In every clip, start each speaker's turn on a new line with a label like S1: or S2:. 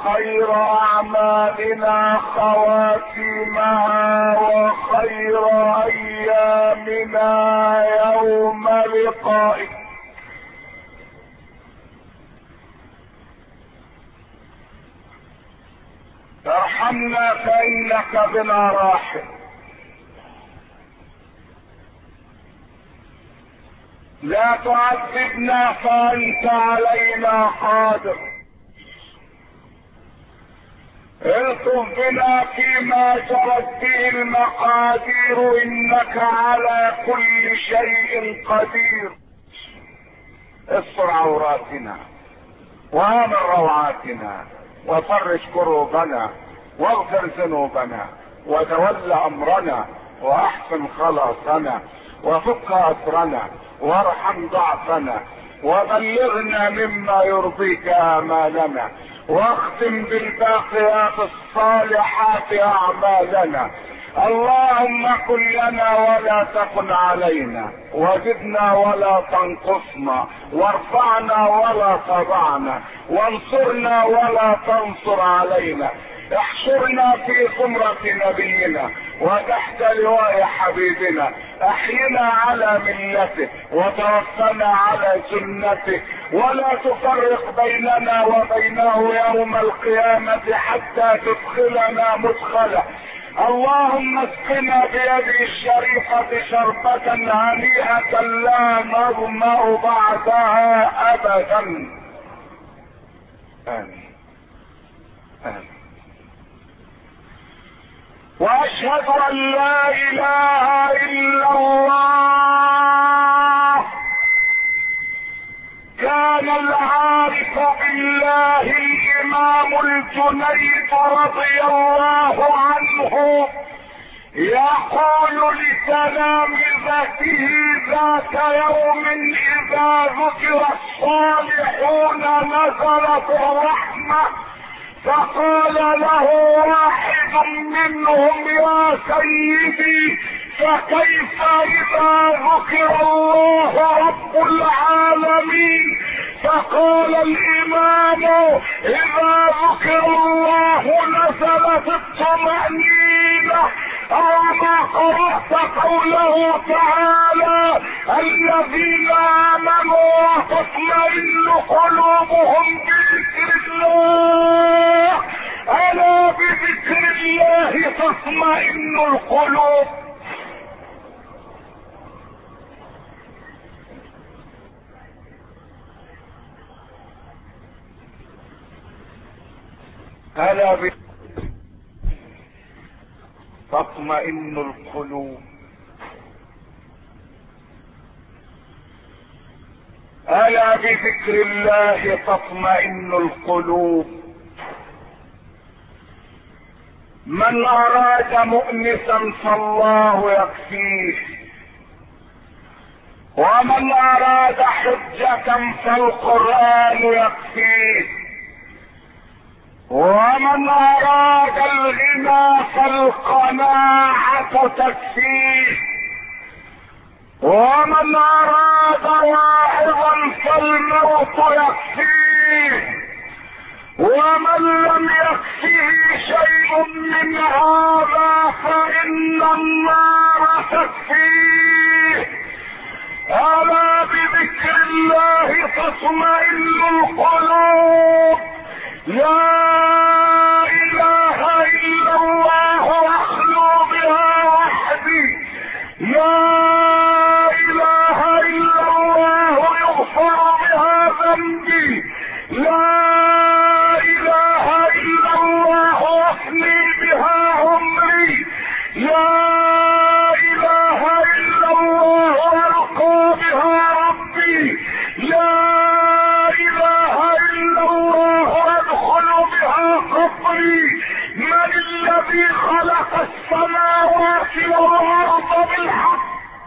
S1: خير اعمالنا خواتمها وخير ايامنا يوم لقائك. ارحمنا فانك بنا راحم، لا تعذبنا فانت علينا قادر، الطف بنا فيما جرت به المقادير انك على كل شيء قدير. استر عوراتنا وامن روعاتنا وفرج كروبنا واغفر ذنوبنا وتول امرنا واحسن خلاصنا وفك اسرنا وارحم ضعفنا وبلغنا مما يرضيك امالنا واختم بالباقيات الصالحات اعمالنا. اللهم كن لنا ولا تكن علينا، وزدنا ولا تنقصنا، وارفعنا ولا تضعنا، وانصرنا ولا تنصر علينا. احشرنا في زمرة نبينا وتحت لواء حبيبنا، احينا على ملته وتوفنا على سنته، ولا تفرق بيننا وبينه يوم القيامة حتى تدخلنا مدخله. اللهم اسقنا بيده الشريفة شربة هنيئة لا نظمأ بعدها ابدا. امين امين. واشهد ان لا اله الا الله. كان العارف بالله الامام الجنيد رضي الله عنه يقول لتلامذته ذات يوم اذا ذكر الصالحون نزلت الرحمة، فقال له واحد منهم يا سيدي فكيف اذا ذكر الله رب العالمين؟ فقال الامام اذا ذكر الله نزلت الطمأنينة. اما قرأت قوله تعالى الذين امنوا وتطمئن قلوبهم بذكر الله؟ الا بذكر الله تطمئن القلوب. الا تطمئن القلوب. الا بذكر الله تطمئن القلوب. من اراد مؤنسا فالله يكفيه، ومن اراد حجة فالقرآن يكفيه، ومن اراد الغنى فالقناعة تكفيه، ومن اراد واعظا فالموت يكفيه، ومن لم يكفه شيء من هذا فإن النار تكفيه. ألا بذكر الله تطمئن القلوب. لا إله إلا الله واخلو بها وحدي. لا إله إلا الله يغفر بها ذنبي. لا إله إلا الله وافني بها عمري. لا إله إلا الله ألقى بها ربي. لا إله إلا الله أدخل بها قبري. من الذي خلق السماوات والأرض بالحق؟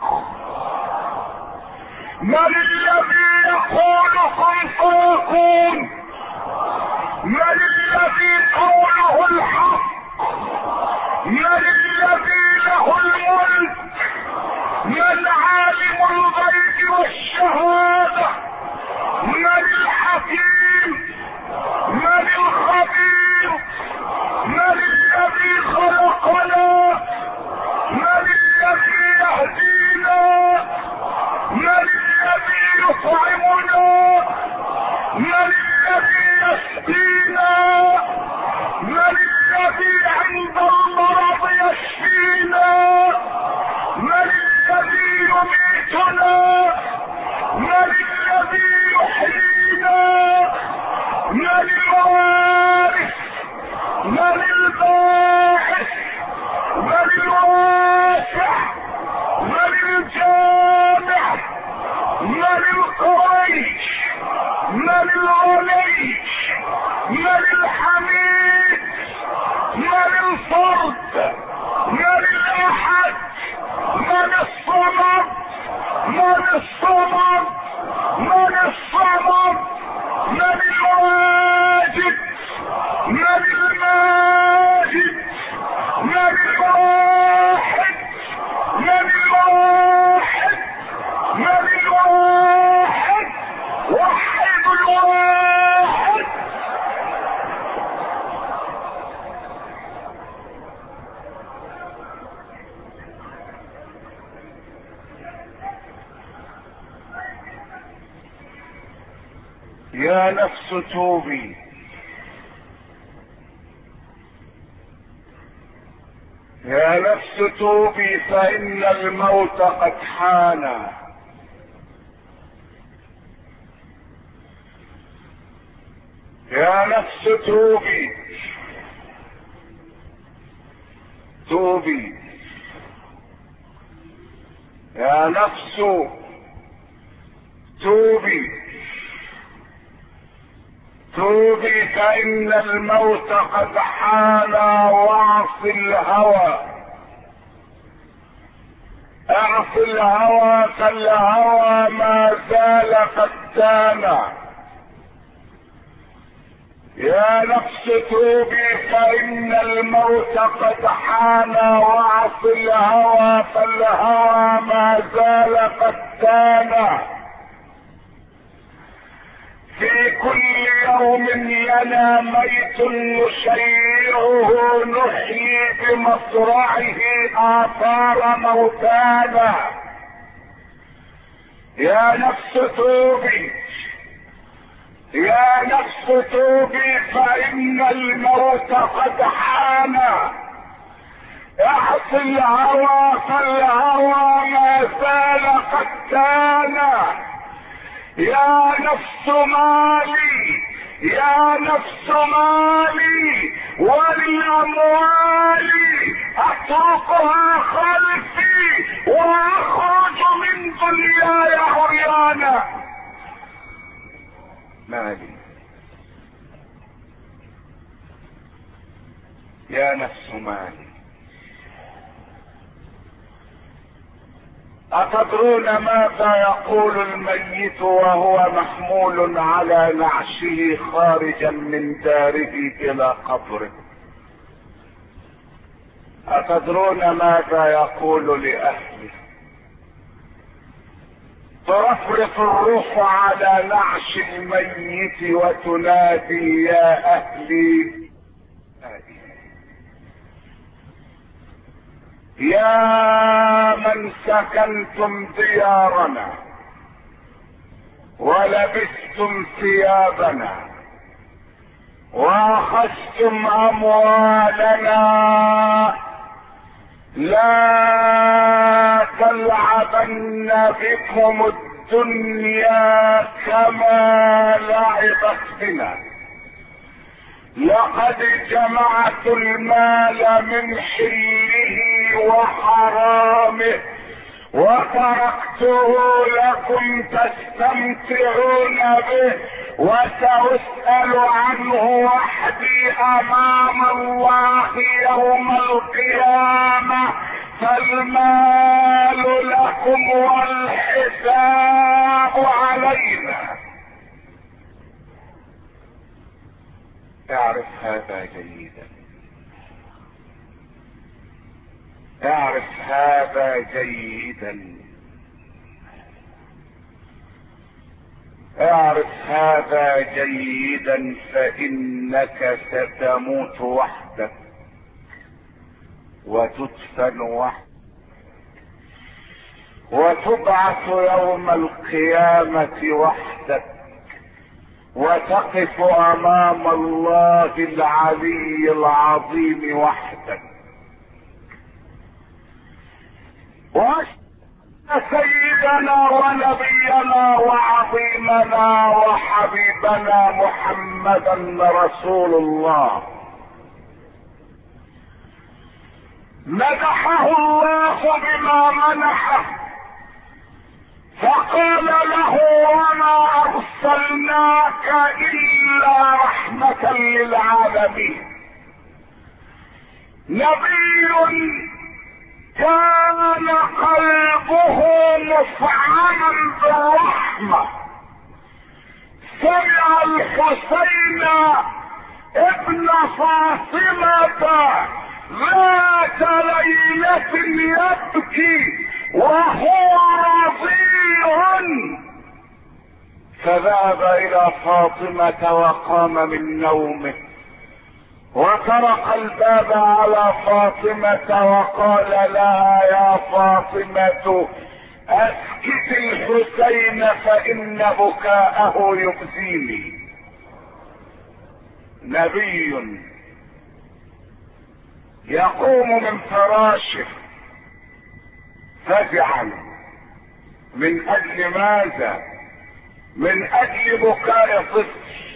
S1: من الذي يقول كن فيكون؟ من الذي قوله الحق؟ من الذي له الملك؟ من عالم الغيب والشهادة؟ من الحكيم؟ من الخبير؟ للغني، ما للحميد، ما للفرد، ما للاحد، ما للصمد، ما للصمد، ما للصمد، ما للواجد، ما للماجد، ما للواحد، ما للواحد، ما للواحد، وحد الواحد. يا نفس توبي، يا نفس توبي، فإن الموت قد حان. يا نفس توبي، توبي، يا نفس توبي، توبي، فإن الموت قد حان. واعص الهوى، اعص الهوى، فالهوى ما زال فتانا. يا نفس توبي، فإن الموت قد حان. واعص الهوى، فالهوى ما زال فتانا. في كل يوم ينا ميت نشيعه، نحيي بمصرعه آثار موتانا. يا نفس توبي، يا نفس توبي، فإن الموت قد حان. اعص الهوى، فالهوى ما زال قتانا. يا نفس مالي، يا نفس مالي، وللأموال أتركها خلفي وأخرج من دنياي عريانا. مالي، يا نفس مالي. أتدرون ماذا يقول الميت وهو محمول على نعشه خارجا من داره إلى قبره؟ أتدرون ماذا يقول لأهله؟ ترفرف الروح على نعش الميت وتنادي: يا أهلي، يا من سكنتم ديارنا ولبستم ثيابنا واخذتم اموالنا، لا تلعبن بكم الدنيا كما لعبت بنا. لقد جمعت المال من حله وحرامه وتركته لكم تستمتعون به، وسأسأل عنه وحدي امام الله يوم القيامة، فالمال لكم والحساب علينا. اعرف هذا جيدا، اعرف هذا جيدا، اعرف هذا جيدا، فإنك ستموت وحدك وتدفن وحدك وتبعث يوم القيامة وحدك وتقف امام الله العلي العظيم وحدك. سيدنا ونبينا وعظيمنا وحبيبنا محمدا رسول الله مدحه الله بما منحه فقال له وما ارسلناك الا رحمة للعالمين. نبي كان قلبه مفعما بالرحمة، سمع الحسين ابن فاطمة ذات ليلة يبكي وهو رضيع، فذهب الى فاطمة وقام من نومه وطرق الباب على فاطمة وقال لها يا فاطمة اسكت الحسين فان بكاءه يؤذيني. نبي يقوم من فراشه فزعا من اجل ماذا؟ من اجل بكاء طفل.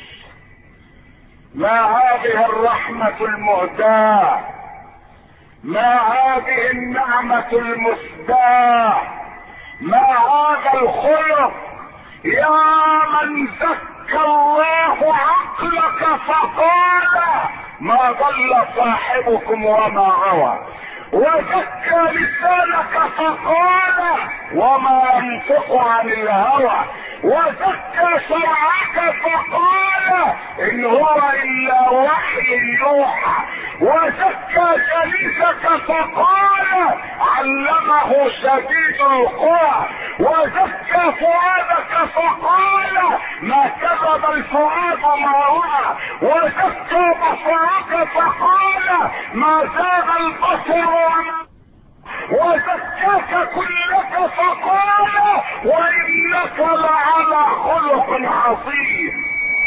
S1: ما هذه الرحمة المهداة؟ ما هذه النعمة المسداة؟ ما هذا الخلق يا من زكى الله عقلك فقال ما ضل صاحبكم وما غوى، وزكى لسانك فقال وما ينطق عن الهوى، وزكى شرعك فقال ان هو الا وحي يوحى، وزكى جليسك فقال علمه شديد القوى، وزكى فؤادك فقال ما كذب الفؤاد ما رأى، وزكى بصرك فقال ما زاغ البصر وما، وزكاك كلك فقال وانك لعلى خلق عظيم.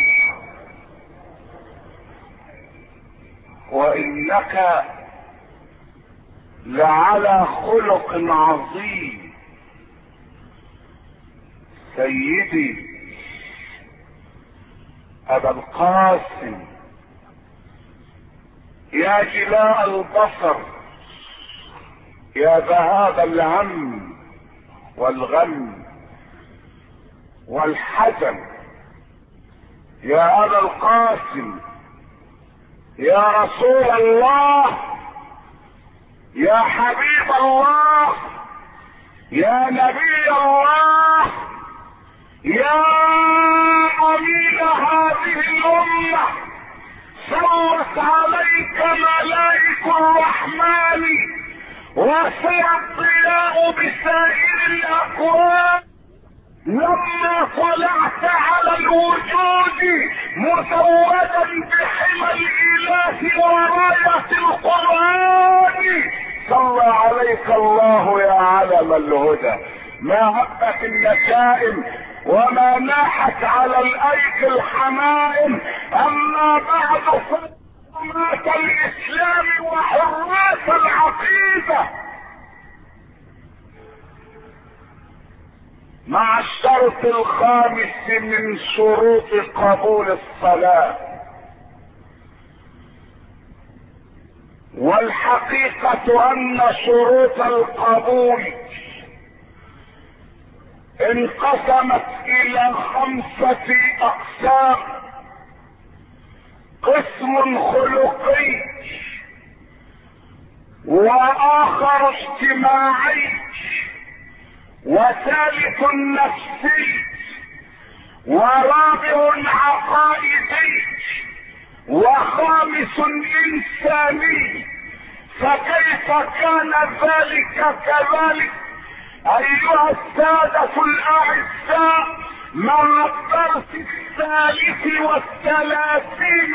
S1: وانك لعلى خلق عظيم. سيدي ابا القاسم يا جلاء البصر، يا ذهاب الهم والغم والحزن، يا ابا القاسم، يا رسول الله، يا حبيب الله، يا نبي الله، يا امين هذه الامه، صلت عليك ملائكة الرحمن وسر الضياء بسائر الاكوان لما طلعت على الوجود مزودا بحمى الاله وراية القرآن. صلى عليك الله يا علم الهدى. ما هبت النشائم وما ناحت على الايدي الحمائم، اما بعد فحرمات الاسلام وحراس العقيدة مع الشرط الخامس من شروط قبول الصلاة. والحقيقة ان شروط القبول انقسمت الى 5 اقسام: قسم خلقي، واخر اجتماعي، وثالث نفسي، ورابع عقائدي، وخامس انساني. فكيف كان ذلك كذلك ايها السادة الاعزاء مع الدرس 33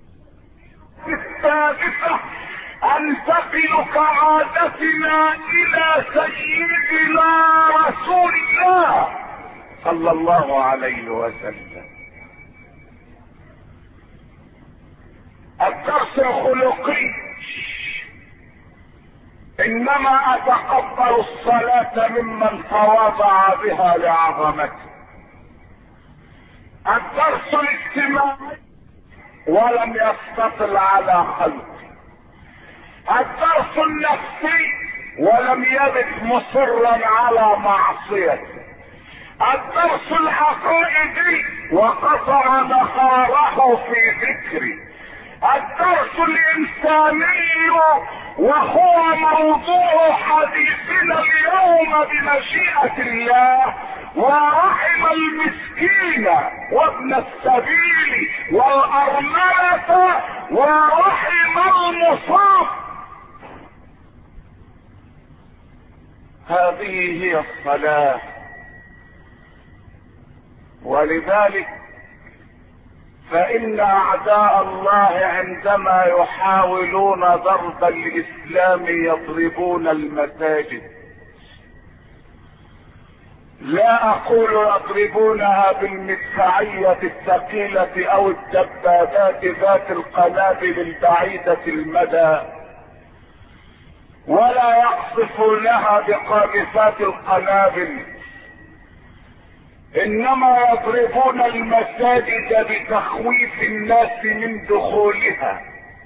S1: السادسة انتقل كعادتنا الى سيدنا رسول الله صلى الله عليه وسلم. الدرس الخلقي: انما اتقبل الصلاة ممن تواضع بها لعظمته. الدرس الاجتماعي: ولم يستطل على خلقه. الدرس النفسي: ولم يبت مصرا على معصيته. الدرس العقائدي وقطع نهاره في ذكري. الدرس الانساني وهو موضوع حديثنا اليوم بمشيئة الله، ورحم المسكين وابن السبيل والأرملة ورحم المصاب. هذه هي الصلاة. ولذلك فإن أعداء الله عندما يحاولون ضرب الإسلام يضربون المساجد. لا أقول يضربونها بالمدفعية الثقيلة أو الدبابات ذات القنابل البعيدة المدى، ولا يقصفونها بقاذفات القنابل، انما يضربون المساجد بتخويف الناس من دخولها.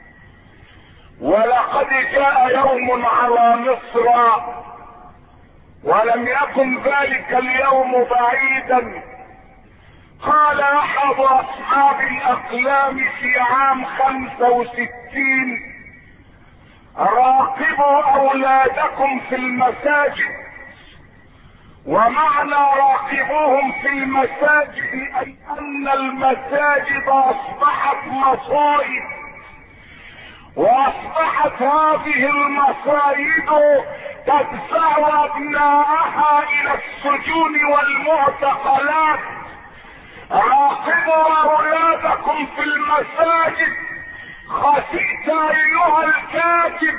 S1: ولقد جاء يوم على مصر ولم يكن ذلك اليوم بعيدا، قال احد اصحاب الاقلام في عام 65: راقبوا اولادكم في المساجد. ومعنى راقبوهم في المساجد اي ان المساجد اصبحت مصائد، واصبحت هذه المصائد تدفع ابناءها الى السجون والمعتقلات. راقبوا اولادكم في المساجد. خسئت ايها الكاتب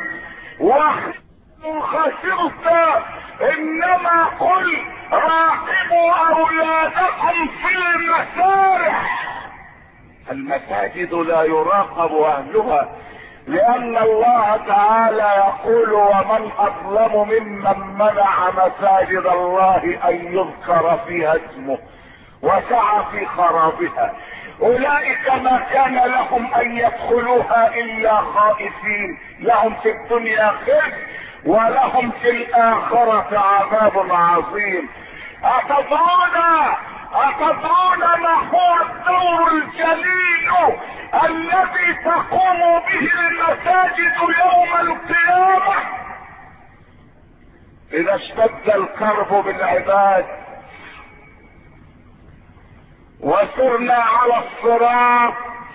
S1: وخسرت، انما قل راقبوا اولادكم في المسارح. المساجد لا يراقب اهلها، لان الله تعالى يقول: ومن اظلم ممن منع مساجد الله ان يذكر فيها اسمه وسعى في خرابها. اولئك ما كان لهم ان يدخلوها الا خائفين، لهم في الدنيا خزي ولهم في الآخرة عذاب عظيم. أتدرون ما هو الدور الجليل الذي تقوم به المساجد يوم القيامة؟ إذا اشتد الكرب بالعباد وسرنا على الصراط،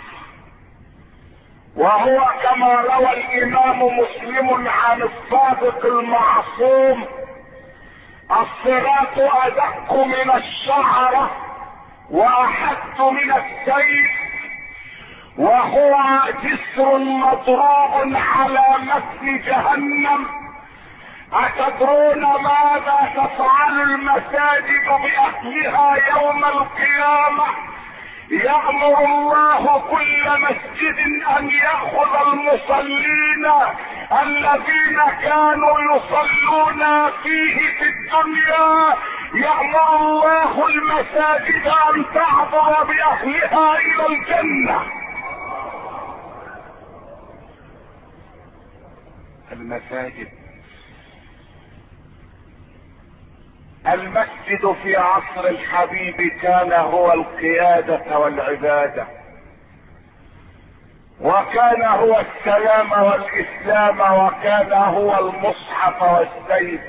S1: وهو كما روى الامام مسلم عن الصادق المعصوم: الصراط ادق من الشعرة واحد من السيف، وهو جسر مضروب على متن جهنم. اتدرون ماذا تفعل المساجد باهلها يوم القيامة؟ يأمر الله كل مسجد ان يأخذ المصلين الذين كانوا يصلون فيه في الدنيا، يأمر الله المساجد ان تعبر باهلها الى الجنة. المساجد، المسجد في عصر الحبيب كان هو القيادة والعبادة، وكان هو السلام والاسلام، وكان هو المصحف والسيف.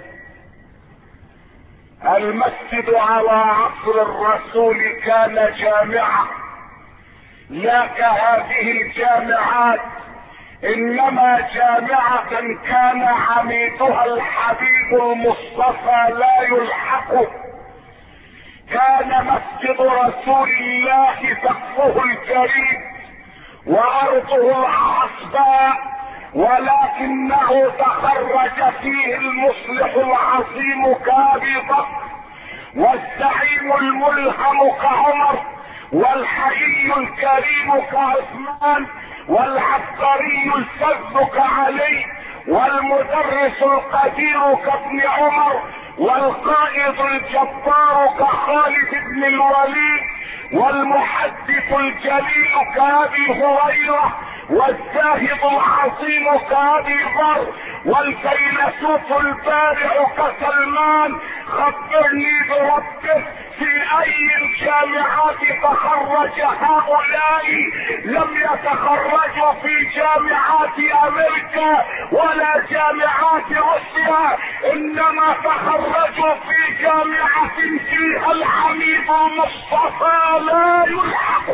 S1: المسجد على عصر الرسول كان جامعة، لا كهذه الجامعات، انما جامعة كان عميدها الحبيب المصطفى لا يلحقه. كان مسجد رسول الله سقفه الكريم وارضه العصباء، ولكنه تخرج فيه المصلح العظيم كابي بكر، والزعيم الملهم كعمر، والحيي الكريم كعثمان، والعبقري الفذ كعلي، والمدرس القدير كابن عمر، والقائد الجبار كخالد بن الوليد، والمحدث الجليل كابي هريره، والزاهد العظيم كابي ذر، والفيلسوف البارع كسلمان خبرني بربك في اي الجامعات تخرج هؤلاء. لم يتخرجوا في جامعات امريكا ولا جامعات روسيا، انما تخرجوا في جامعة فيها الحبيب المصطفى لا يلحق.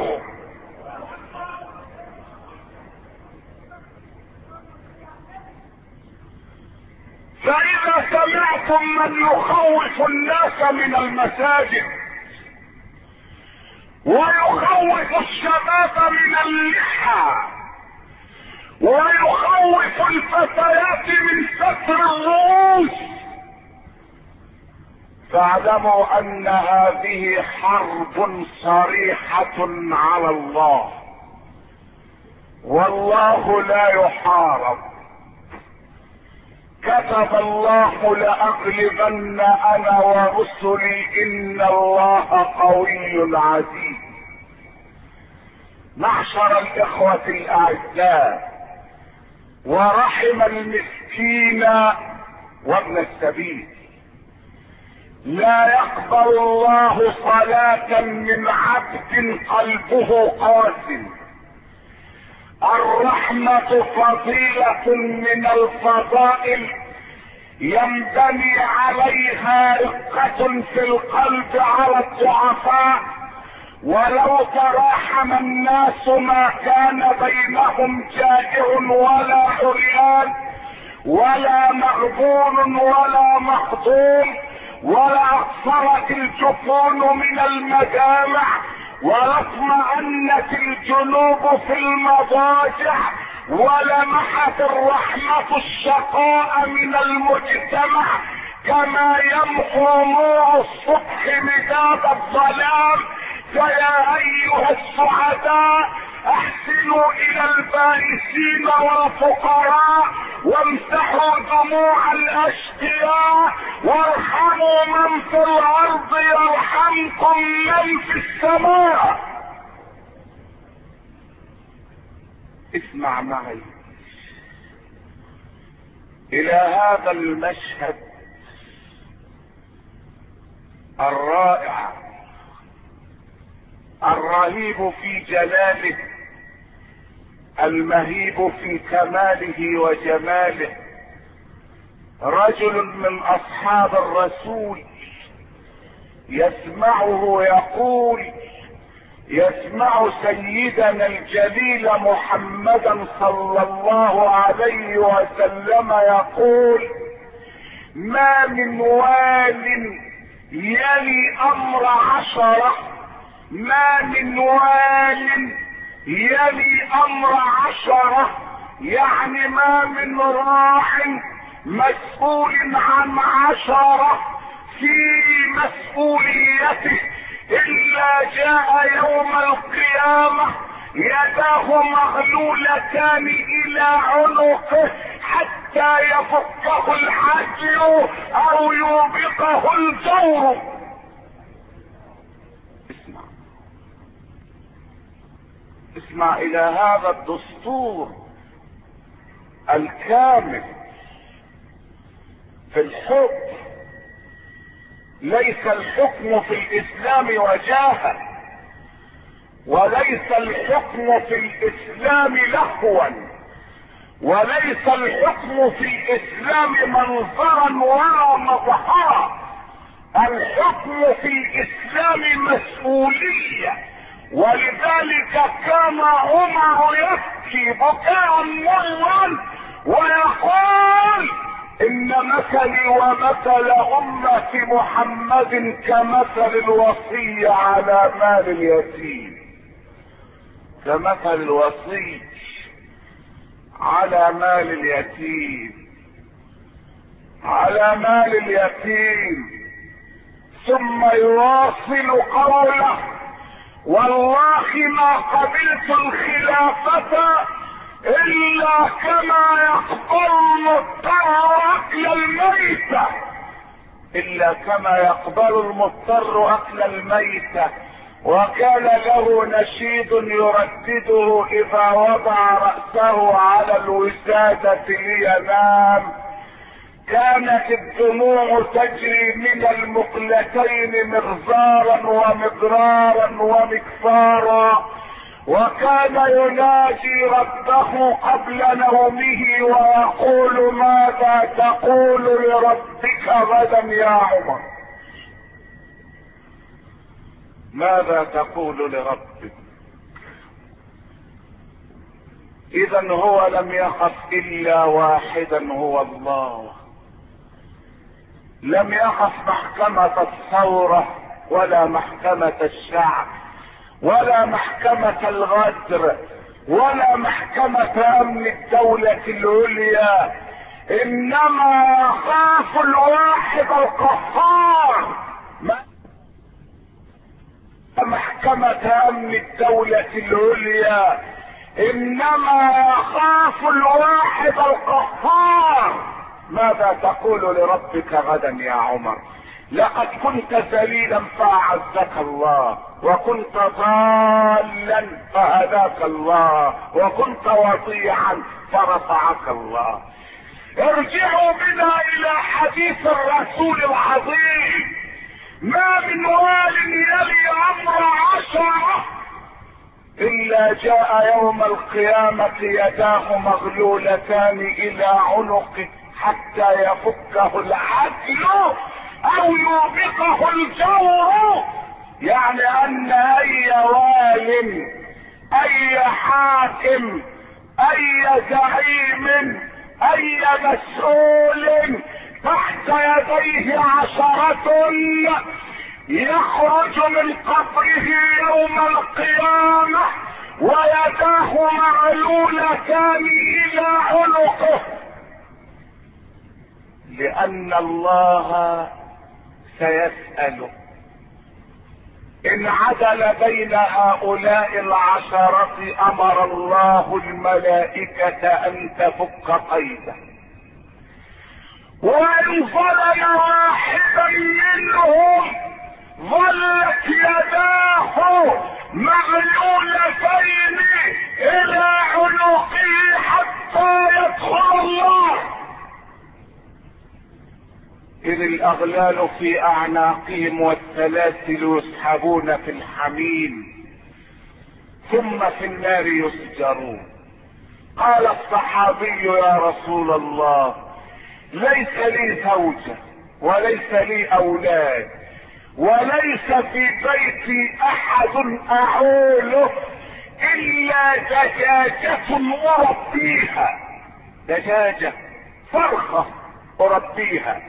S1: فإذا سمعتم من يخوف الناس من المساجد ويخوف الشباب من اللحى ويخوف الفتيات من ستر الرؤوس، فاعلموا ان هذه حرب صريحة على الله، والله لا يحارب. كتب الله لأغلبن انا ورسلي ان الله قوي عزيز. معشر الاخوة الاعزاء، ورحم المسكين وابن السبيل، لا يقبل الله صلاة من عبد قلبه قاسٍ. الرحمة فضيلة من الفضائل ينبني عليها رقة في القلب على الضعفاء، ولو تراحم الناس ما كان بينهم جائع ولا عريان ولا مغبون ولا مخضوم، ولا اقصرت الجفون من المجامع، ولا اطمأنت الجنوب في المضاجع، ولمحت الرحمة الشقاء من المجتمع، كما يمحو نور الصبح مداد الظلام. فيا ايها السعداء، احسنوا الى البائسين والفقراء، وامسحوا دموع الاشقياء، وارحموا من في الارض يرحمكم من في السماء. اسمع معي الى هذا المشهد الرائع الرهيب في جلاله، المهيب في كماله وجماله. رجل من اصحاب الرسول يسمعه يقول، يسمع سيدنا الجليل محمدا صلى الله عليه وسلم يقول: ما من وال يلي امر عشرة، ما من وال يلي امر عشرة، يعني ما من راع مسؤول عن عشرة في مسؤوليته الا جاء يوم القيامة يداه مغلولتان الى عنقه حتى يفكه العدل او يوبقه الجور. اسمع الى هذا الدستور الكامل في الحكم. ليس الحكم في الاسلام وجاهة، وليس الحكم في الاسلام لهوا، وليس الحكم في الاسلام منظرا ولا مظهرا. الحكم في الاسلام مسؤولية، ولذلك كان عمر يبكي بكاء مرا ويقول: ان مثلي ومثل امة محمد كمثل الوصي على مال اليتيم. كمثل الوصي على مال اليتيم، على مال اليتيم. ثم يواصل قوله: والله ما قبلت الخلافة الا كما يقبل المضطر اكل الميتة، الا كما يقبل المضطر اكل الميتة. وكان له نشيد يردده اذا وضع رأسه على الوسادة لينام. كانت الدموع تجري من المقلتين مغزارا ومضرارا ومكفارا، وكان يناجي ربه قبل نومه ويقول: ماذا تقول لربك غدا يا عمر؟ ماذا تقول لربك؟ اذا هو لم يخف الا واحدا، هو الله. لم يخف محكمة الثورة ولا محكمة الشعب ولا محكمة الغدر ولا محكمة امن الدولة العليا، انما يخاف الواحد القهار. محكمة امن الدولة العليا، انما يخاف الواحد القهار. ماذا تقول لربك غدا يا عمر؟ لقد كنت ذليلا فاعزك الله، وكنت ضالا فهداك الله، وكنت وضيعا فرفعك الله. ارجعوا بنا الى حديث الرسول العظيم: ما من وال يلي امر 10 الا جاء يوم القيامة يداه مغلولتان الى عنقه حتى يفكه العدل او يوبقه الجور. يعني ان اي وال، اي حاكم، اي زعيم، اي مسؤول تحت يديه 10 يخرج من قبره يوم القيامة ويداه معلولتان الى عنقه، لان الله سيسأله. ان عدل بين هؤلاء 10 امر الله الملائكة ان تفك قيده، وان ظلم واحدا منهم ظلت يداه مغلولتين الى عنقه حتى يدخل الله. اذ الاغلال في اعناقهم والسلاسل يسحبون في الحميم ثم في النار يسجرون. قال الصحابي: يا رسول الله، ليس لي زوجة وليس لي اولاد وليس في بيتي احد اعوله الا دجاجة اربيها، دجاجة فرخة اربيها،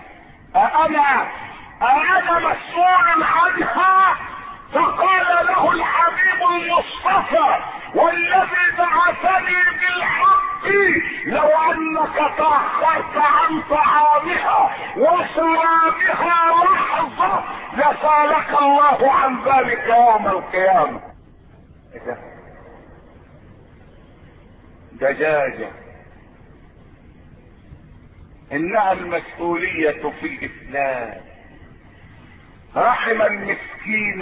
S1: أنا مسؤول عنها؟ فقال له الحبيب المصطفى: والذي بعثني بالحق لو انك تأخرت عن طعامها وشرابها لحظة لسألك الله عن ذلك يوم القيامة. دجاجة، انها المسؤولية في الاسلام. رحم المسكين.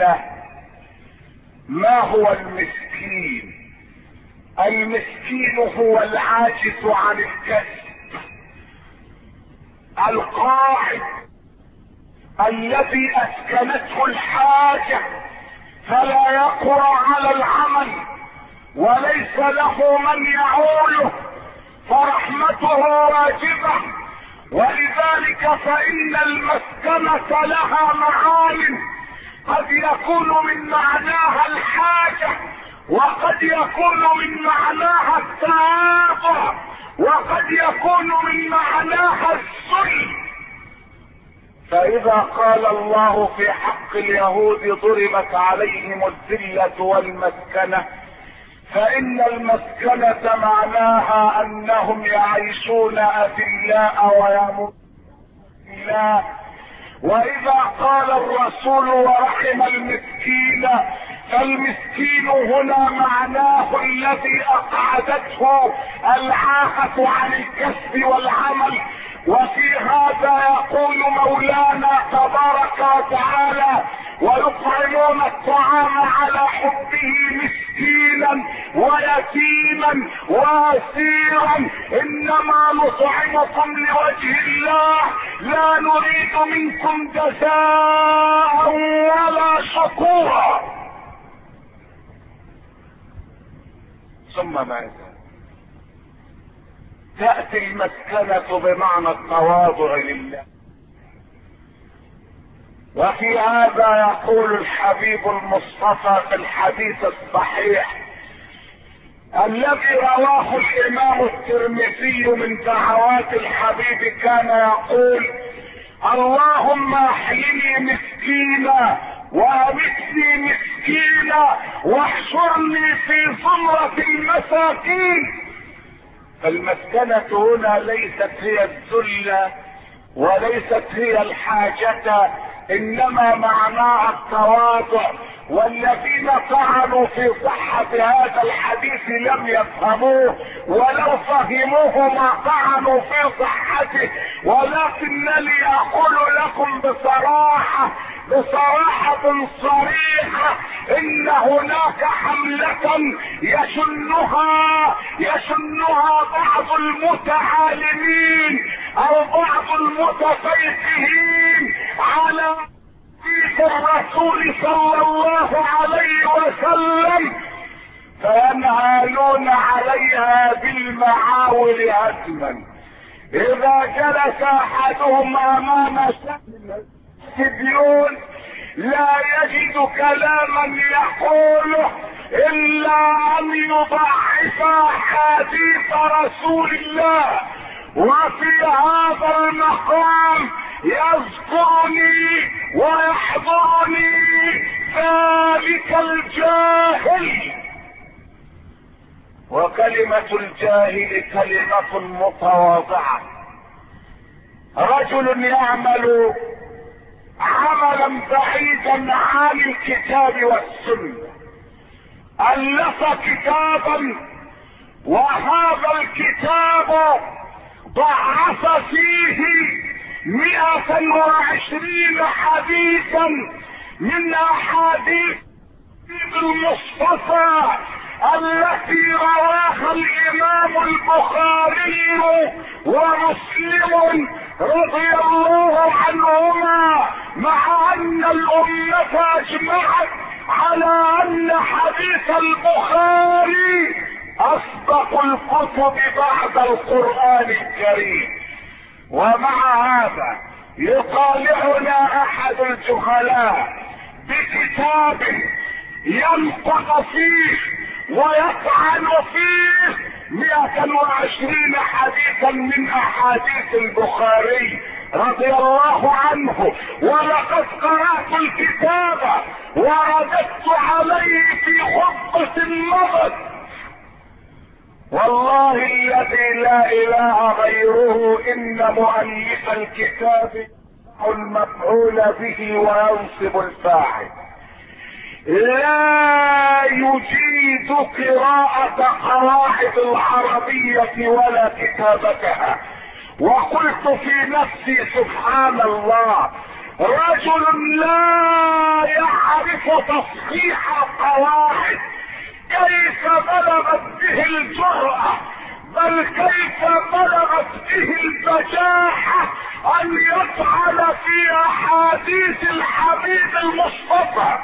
S1: ما هو المسكين؟ المسكين هو العاجز عن الكسب، القاعد الذي اسكنته الحاجة فلا يقوى على العمل وليس له من يعوله، فرحمته واجبة. ولذلك فإن المسكنة لها معان، قد يكون من معناها الحاجة، وقد يكون من معناها التواضع، وقد يكون من معناها الذل. فإذا قال الله في حق اليهود: ضربت عليهم الذلة والمسكنة، فإن المسكنة معناها أنهم يعيشون أذلاء ويموتون أذلاء. وإذا قال الرسول: ورحم المسكين، فالمسكين هنا معناه الذي أقعدته العاهة عن الكسب والعمل، وفي هذا يقول مولانا تبارك وتعالى: ويطعمون الطعام على حبه مسكينا ويتيما واسيرا انما نطعمكم لوجه الله لا نريد منكم جزاء ولا شكورا. ثم ماذا؟ تأتي المسكنة بمعنى التواضع لله. وفي هذا يقول الحبيب المصطفى في الحديث الصحيح الذي رواه الامام الترمذي من دعوات الحبيب، كان يقول: اللهم احيني مسكينا وامتني مسكينا واحشرني في زمرة المساكين. فالمسكنة هنا ليست هي الذلة وليست هي الحاجة، انما معناها التواضع. والذين طعنوا في صحة هذا الحديث لم يفهموه، ولو فهموه ما طعنوا في صحته. ولكنني اقول لكم بصراحة صريحة ان هناك حملة يشنها بعض المتعالمين او بعض المتفيهين على الرسول صلى الله عليه وسلم، فينهالون عليها بالمعاول هدما. اذا جلس احدهم امام التلفزيون لا يجد كلاما يقوله الا ان يضعف حديث رسول الله. وفي هذا المقام يذكرني ويحضرني ذلك الجاهل. وكلمة الجاهل كلمة متواضعة. رجل يعمل عملا بعيدا عن الكتاب والسنة، ألف كتابا وهذا الكتاب ضعف فيه 120 حديثا من احاديث المصطفى التي رواها الامام البخاري ومسلم رضي الله عنهما، مع ان الامة اجمعت على ان حديث البخاري اصدق الكتب بعد القرآن الكريم. ومع هذا يطالعنا احد الجهلاء بكتاب ينقض فيه ويطعن فيه 120 حديثا من احاديث البخاري رضي الله عنه. ولقد قرأت الكتاب ورددت عليه في خطبة مضت، والله الذي لا اله غيره ان مؤلف الكتاب المفعول به وينصب الفاعل، لا يجيد قراءة قواعد العربية ولا كتابتها. وقلت في نفسي سبحان الله، رجل لا يعرف تصحيح القواعد، كيف بلغت به الجرأة، بل كيف بلغت به البجاحة ان يفعل في احاديث الحبيب المصطفى.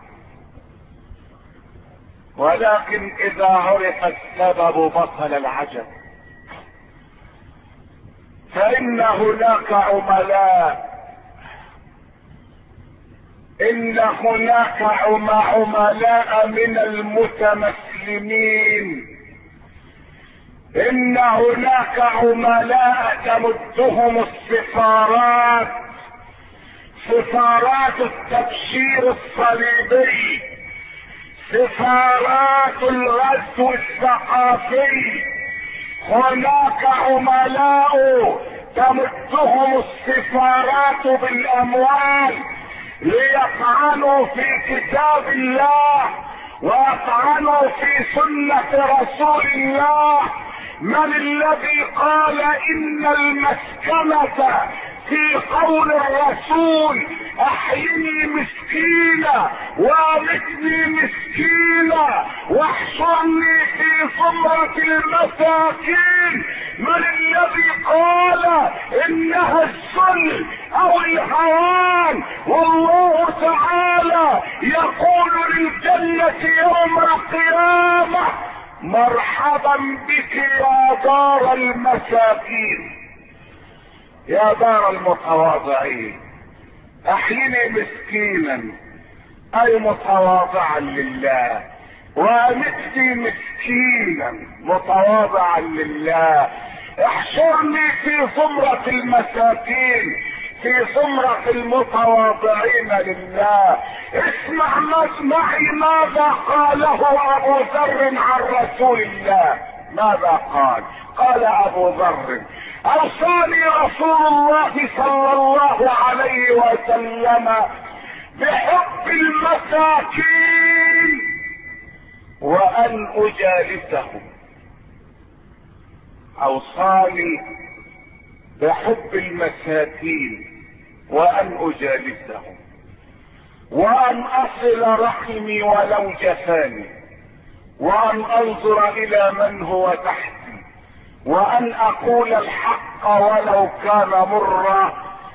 S1: ولكن اذا عرف السبب بطل العجب. فان هناك عملاء، ان هناك عملاء من المتمسلمين، ان هناك عملاء تمدهم السفارات، سفارات التبشير الصليبي، سفارات الغزو الثقافي. هناك عملاء تمدهم السفارات بالاموال ليطعنوا في كتاب الله ويطعنوا في سنة رسول الله من الذي قال ان المسكنة في قول الرسول احيني مسكينة وامتني مسكينة واحشرني في زمرة المساكين؟ من الذي قال انها الذل او الهوان؟ والله تعالى يقول للجنة يوم القيامة مرحبا بك يا دار المساكين، يا دار المتواضعين. احيني مسكينا اي متواضعا لله، وامتني مسكينا متواضعا لله، احشرني في زمرة المساكين، في زمرة المتواضعين لله. اسمع معي ماذا قاله ابو ذر عن رسول الله. ماذا قال؟ قال ابو ذر اوصاني رسول الله صلى الله عليه وسلم بحب المساكين وان اجالسهم. اوصاني بحب المساكين وان اجالسهم، وان اصل رحمي ولو جفاني، وان انظر الى من هو تحتي، وان اقول الحق ولو كان مرا،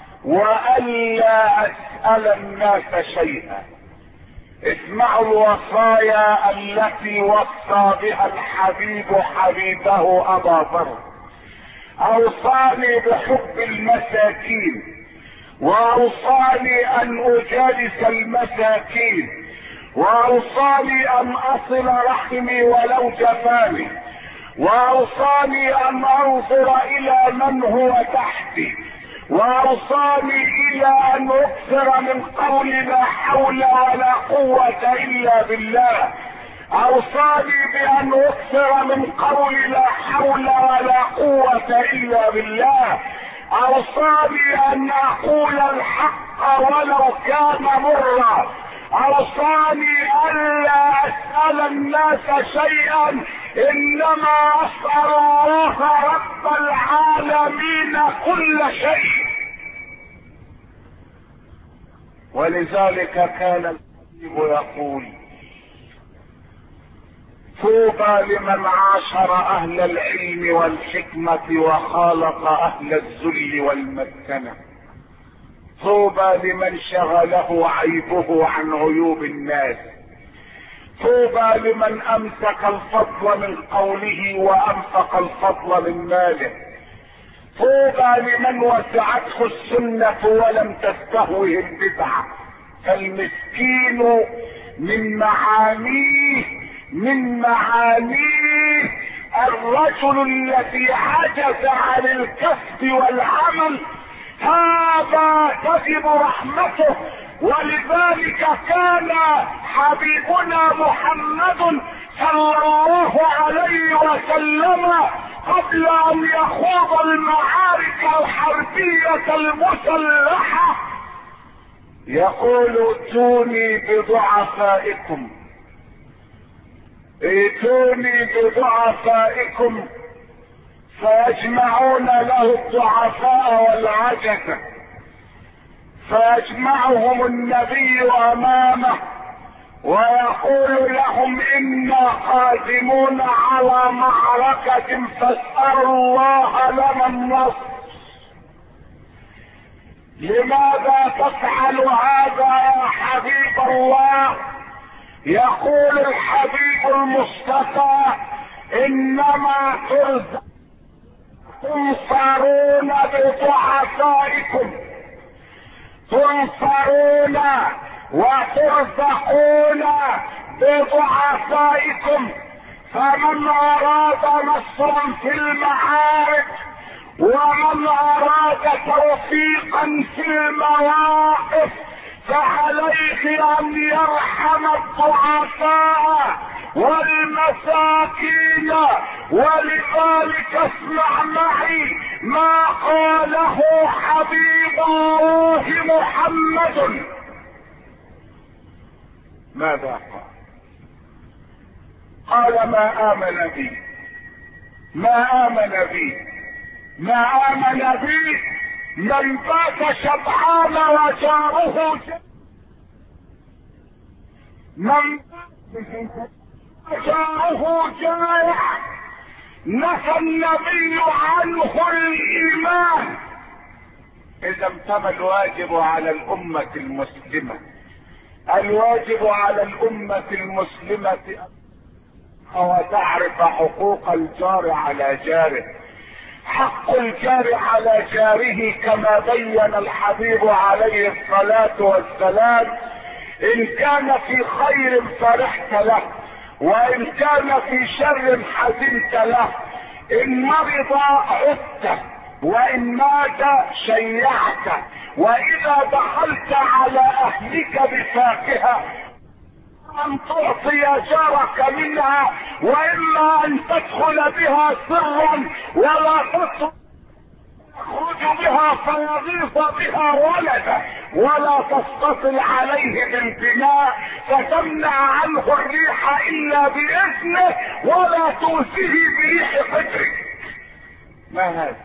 S1: والا اسأل الناس شيئا. اسمعوا الوصايا التي وصى بها الحبيب حبيبه ابا ذر. اوصاني بحب المساكين، واوصاني ان اجالس المساكين، واوصاني ان اصل رحمي ولو جفاني، واوصاني ان انظر الى من هو تحتي، واوصاني الى ان اكثر من قول لا حول ولا قوة الا بالله. اوصاني بان اكثر من قول لا حول ولا قوة الا بالله. اوصاني ان اقول الحق ولو كان مرا. اوصاني الا اسأل الناس شيئا، انما اسأل الله رب العالمين كل شيء. ولذلك كان الحبيب يقول طوبى لمن عاشر اهل العلم والحكمة وخالط اهل الذل والمسكنة. طوبى لمن شغله عيبه عن عيوب الناس. طوبى لمن امسك الفضل من قوله وانفق الفضل من ماله. طوبى لمن وسعته السنة ولم تستهوه البدعة. فالمسكين من معانيه الرجل الذي عجز عن الكسب والعمل، هذا تجب رحمته. ولذلك كان حبيبنا محمد صلى الله عليه وسلم قبل ان يخوض المعارك الحربية المسلحة يقول ائتوني بضعفائكم، ائتوني بضعفائكم، فيجمعون له الضعفاء والعجزة، فيجمعهم النبي امامه ويقول لهم انا قادمون على معركة فاسألوا الله لنا النصر. لماذا تفعل هذا يا حبيب الله؟ يقول الحبيب المصطفى انما تنصرون بضعفائكم، تنصرون وترزقون بضعفائكم. فمن اراد نصرا في المعارك ومن اراد توفيقا في المواقف فعليه ان يرحم الضعفاء والمساكين. ولذلك اسمع معي ما قاله حبيب الله محمد. ماذا قال؟ قال ما آمن بي ما آمن بي، ما آمن بي من بات شبعان وجاره من جاره جائع نفى النبي عنه الإيمان. إذا انتهى الواجب على الأمة المسلمة، الواجب على الأمة المسلمة وتعرف حقوق الجار على جاره. حق الجار على جاره كما بين الحبيب عليه الصلاة والسلام: إن كان في خير فرحت له، وإن كان في شر حزنت له، إن مرض عدته، وإن مات شيعته، وإذا دخلت على أهلك بفاكهة أن تعطي جارك منها، وإما أن تدخل بها سرا ولا تخرج بها فيغيظ بها ولده، ولا تستصل عليه بالبناء فتمنع عنه الريح إلا بإذنه، ولا توسه بريح قدرك. ما هذا؟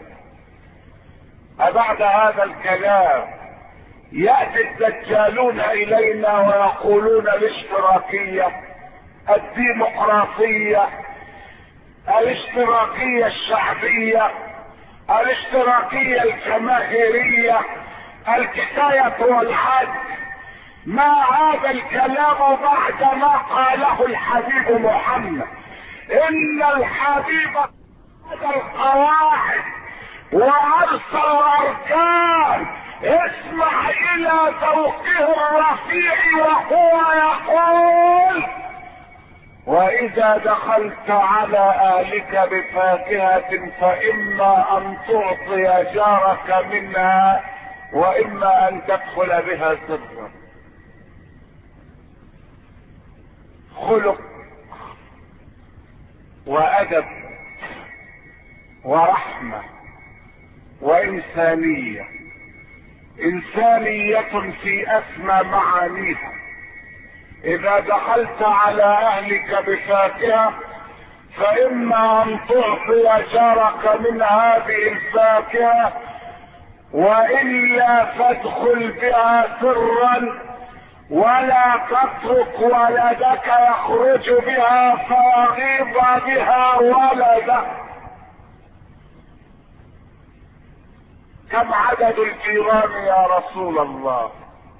S1: أبعد هذا الكلام يأتي الدجالون إلينا ويقولون الاشتراكية، الديمقراطية، الاشتراكية الشعبية، الاشتراكية الجماهيرية، الكفاية والعدل. ما هذا الكلام بعد ما قاله الحبيب محمد؟ إن الحبيب هذا القواعد وأرسل الأركان. اسمع إلى ذوقه الرفيع وهو يقول: وإذا دخلت على أهلك بفاكهة فإما أن تعطي جارك منها، وإما أن تدخل بها سرا. خلق وأدب ورحمة وإنسانية، إنسانية في أسمى معانيها. إذا دخلت على أهلك بفاكهة فإما أن تعطي جارك من هذه الفاكهة، وإلا فادخل بها سرا، ولا تترك ولدك يخرج بها فيغيظ بها ولده. كم عدد الجيران يا رسول الله؟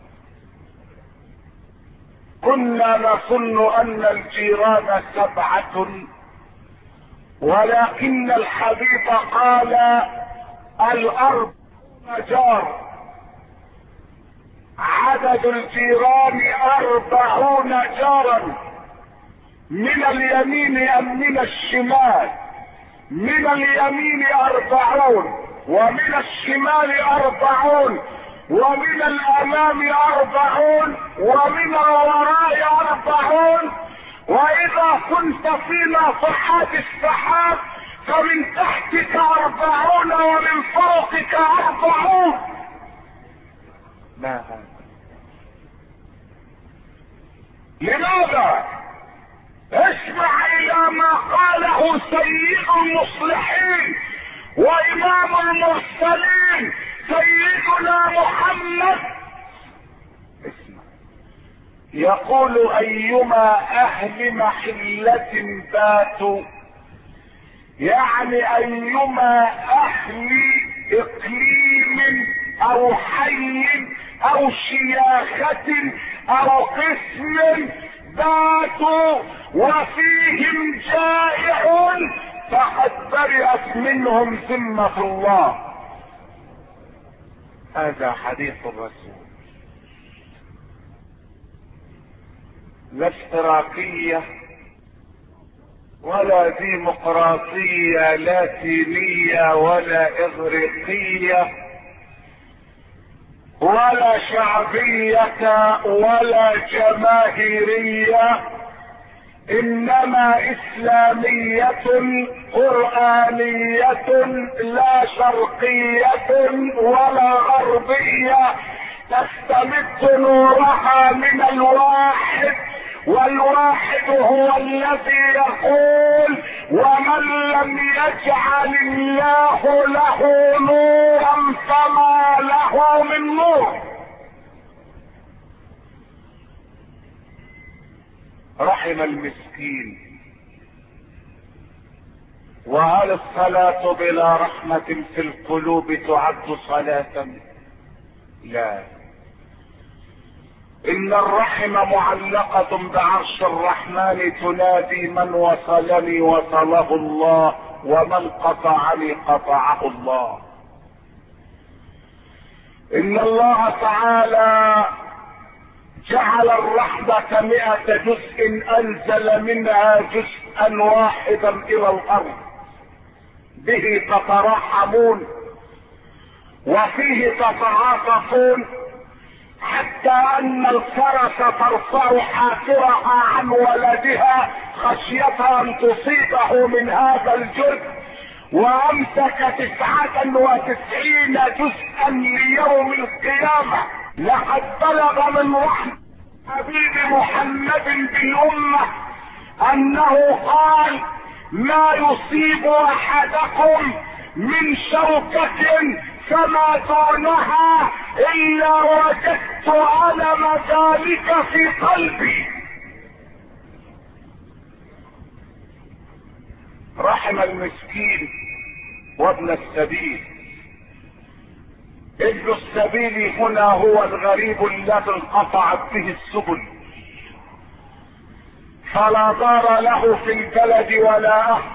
S1: كنا نظن أن الجيران 7، ولكن الحبيب قال 40 جار. عدد الجيران 40 جارا، من اليمين أم من الشمال؟ من اليمين 40، ومن الشمال 40، ومن الامام 40، ومن الوراء 40. واذا كنت في ناصحات السحاب فمن تحتك 40 ومن فوقك 40. ما هذا؟ لماذا؟ اسمع الى ما قاله سيد المصلحين وامام المرسلين سيدنا محمد. اسمع، يقول: ايما اهل محلة باتوا، يعني ايما اهل اقليم او حي او شياخة او قسم باتوا وفيهم جائع فقد برئت منهم ذمة الله. هذا حديث الرسول. لا اشتراكية ولا ديمقراطية لاتينية ولا اغريقية ولا شعبية ولا جماهيرية، انما اسلامية قرآنية لا شرقية ولا غربية، تستمد نورها من الواحد، والواحد الواحد هو الذي يقول ومن لم يجعل الله له نورا فما له من نور. رحم المسكين. وهل الصلاة بلا رحمة في القلوب تعد صلاة؟ لا، ان الرحم معلقة بعرش الرحمن تنادي من وصلني وصله الله ومن قطعني قطعه الله. ان الله تعالى جعل الرحمة 100 جزء انزل منها جزءا واحدا الى الارض به تتراحمون وفيه تتعاطفون، حتى ان الفرس ترفع حافرها عن ولدها خشية ان تصيبه من هذا الجزء، وامسك 99 جزءا ليوم القيامة. لقد بلغ من رحمة حبيب محمد بالامة انه قال ما يصيب احدكم من شوكة فما دونها الا وجدت الم ذلك في قلبي. رحم المسكين وابن السبيل. ابن السبيل هنا هو الغريب الذي انقطعت به السبل فلا دار له في البلد ولا اهل.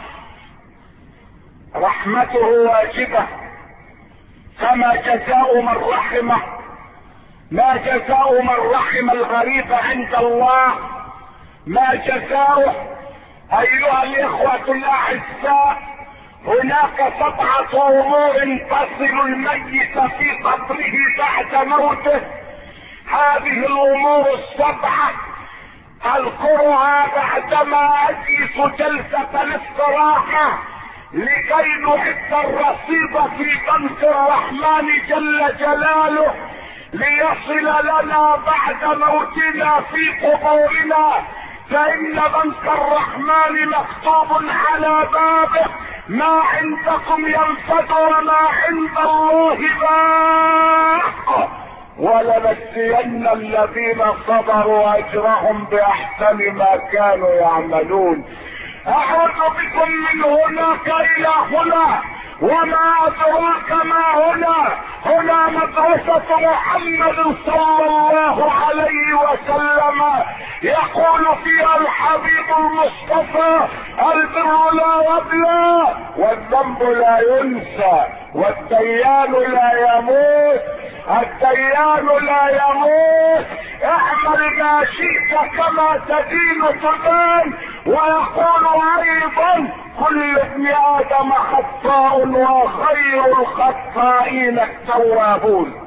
S1: رحمته واجبة، فما جزاء من رحمه، ما جزاء من رحم الغريب عند الله، ما جزاؤه. ايها الاخوة الاعزاء، هناك 7 امور تصل الميت في قبره بعد موته. هذه الامور 7 اذكرها بعدما اجلس جلسة الاستراحة لكي نعد الرصيد في بنك الرحمن جل جلاله ليصل لنا بعد موتنا في قبورنا. فإن بنك الرحمن مكتوب على بابه ما عندكم ينفد وما عند الله باق، ولنجزين الذين صبروا اجرهم باحسن ما كانوا يعملون. اعوذ بكم من هناك الى هنا، وما ادراك ما هنا. هنا مدرسة محمد صلى الله عليه وسلم، يقول فيها الحبيب المصطفى البر لا يبلى والذنب لا ينسى والديان لا يموت. الديان لا يموت. اعمل ما شئت كما تدين تدان. ويقول ايضا كل ابن ادم خطاء وخير الخطائين التوابون.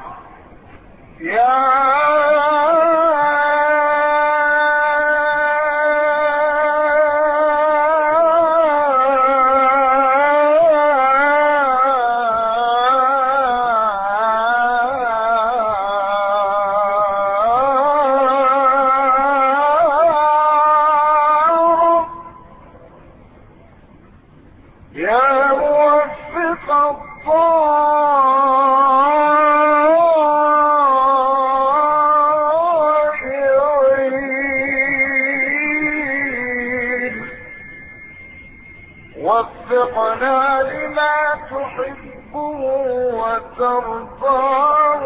S1: يا وفقنا لما تحبه وترضاه.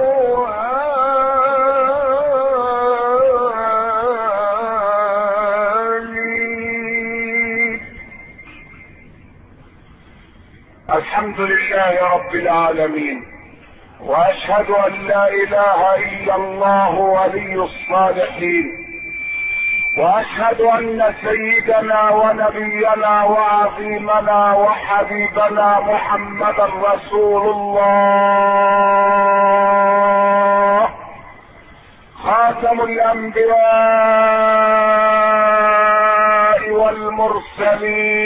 S1: آمين. الحمد لله رب العالمين، واشهد ان لا اله الا الله ولي الصالحين، واشهد ان سيدنا ونبينا وعظيمنا وحبيبنا محمدا رسول الله خاتم الانبياء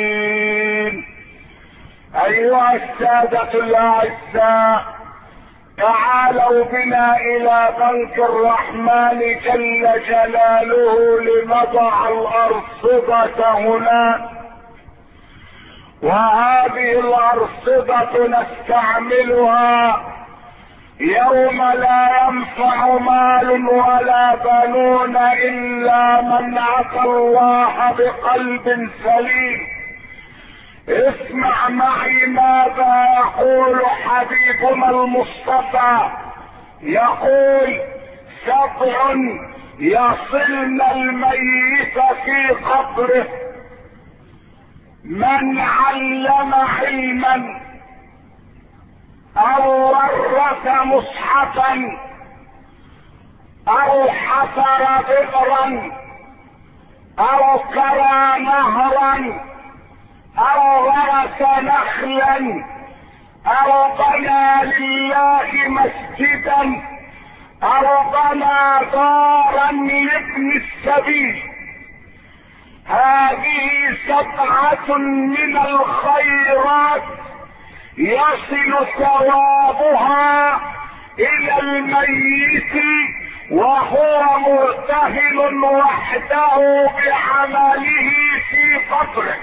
S1: والمرسلين. ايها السادة الاعزاء، تعالوا بنا الى بنك الرحمن جل جلاله لنضع الارصدة هنا، وهذه الارصدة نستعملها يوم لا ينفع مال ولا بنون الا من اتى الله بقلب سليم. اسمع معي ماذا يقول حبيبنا المصطفى، يقول: 7 يصلن الميت في قبره: من علم علما او ورث مصحفا او حفر بئرا او كرى نهرا او غرس نخلا او بنى لله مسجدا او بنى دارا لابن السبيل. هذه 7 من الخيرات يصل ثوابها الى الميت وهو مرتهن وحده بعمله في قبره.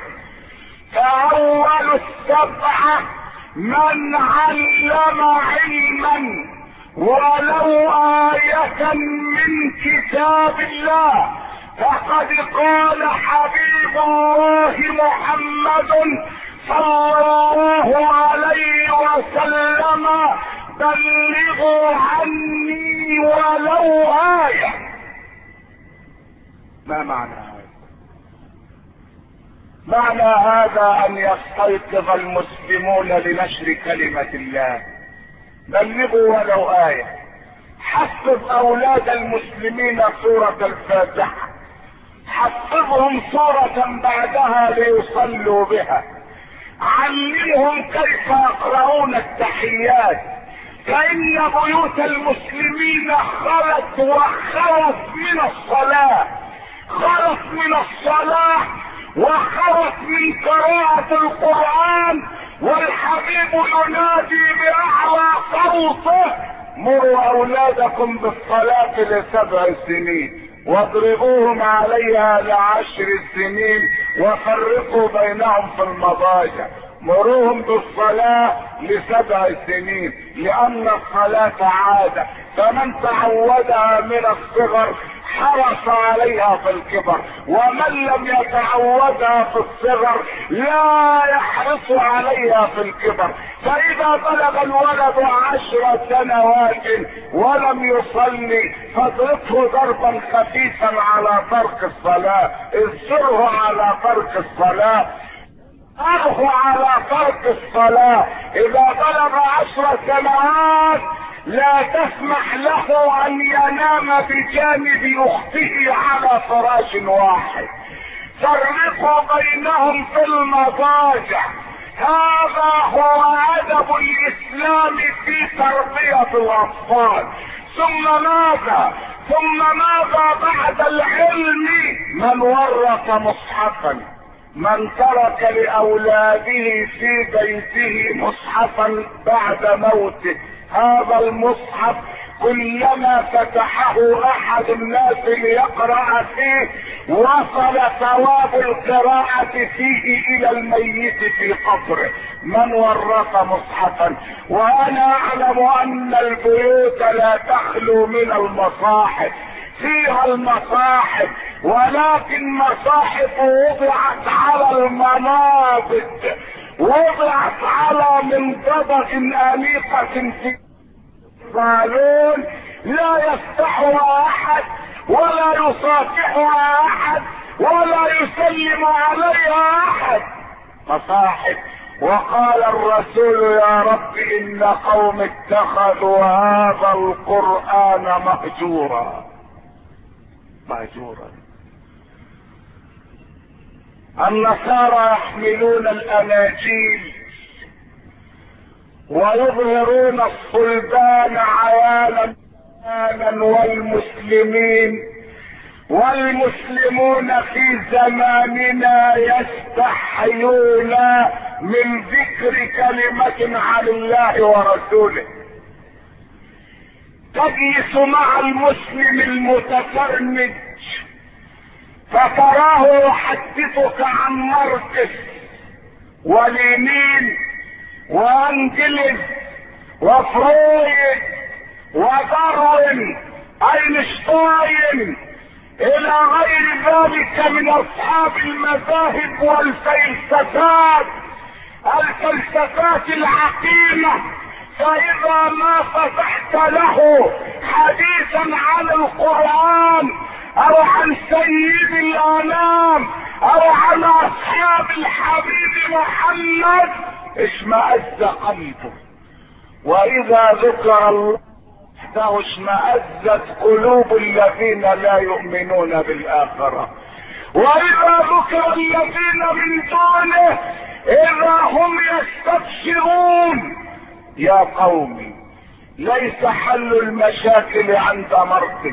S1: فاول 7 من علم علما ولو آية من كتاب الله، فقد قال حبيب الله محمد صلى الله عليه وسلم: بلغوا عني ولو آية. ما معنى هذا؟ معنى هذا ان يستيقظ المسلمون لنشر كلمة الله. بلغوا ولو آية. حفظ اولاد المسلمين سورة الفاتحة، حفظهم سورة بعدها ليصلوا بها، علمهم كيف يقرؤون التحيات، فإن بيوت المسلمين خلت وخلت من الصلاة، خلت من الصلاة وخلت من قراءة القرآن، والحبيب ينادي بأعلى صوته: مروا أولادكم بالصلاة ل7 سنين واضربوهم عليها ل10 سنين وفرقوا بينهم في المضاجع. مروهم بالصلاة ل7 سنين، لأن الصلاة عادة، فمن تعودها من الصغر حرص عليها في الكبر، ومن لم يتعودها في الصغر لا يحرص عليها في الكبر. فإذا بلغ الولد 10 سنوات ولم يصلي فاضربه ضربا خفيفا على ترك الصلاة، اجره على ترك الصلاة، أرجو على ترك الصلاة. إذا بلغ 10 سنوات لا تسمح له أن ينام بجانب أخته على فراش واحد، فرقوا بينهم في المضاجع. هذا هو أدب الإسلام في تربية الأطفال. ثم ماذا بعد العلم؟ من ورث مصحفا، من ترك لأولاده في بيته مصحفا بعد موته، هذا المصحف كلما فتحه احد الناس ليقرأ فيه وصل ثواب القراءة فيه الى الميت في قبره. من ورث مصحفا. وانا اعلم ان البيوت لا تخلو من المصاحف، فيها المصاحف، ولكن مصاحف وضعت على المنابت، وضعت على منضدة انيقة في الصالون، لا يفتحها احد ولا يصافحها احد ولا يسلم عليها احد. مصاحف. وقال الرسول: يا رب ان قوم اتخذوا هذا القرآن مهجورا. النصارى يحملون الاناجيل ويظهرون الصلبان عيانا والمسلمون في زماننا يستحيون من ذكر كلمة عن الله ورسوله. تجلس مع المسلم المتفرج فتراه يحدثك عن ماركس ولينين وانجلز وفرويد وداروين اينشتاين الى غير ذلك من اصحاب المذاهب والفلسفات العقيمة. فاذا ما فتحت له حديثا عن القرآن او عن سيد الانام او عن اصحاب الحبيب محمد اشمأز قلبه، واذا ذكر الله اشمأزت قلوب الذين لا يؤمنون بالآخرة، واذا ذكر الذين من دونه اذا هم يستبشرون. يا قومي، ليس حل المشاكل عند ماركس،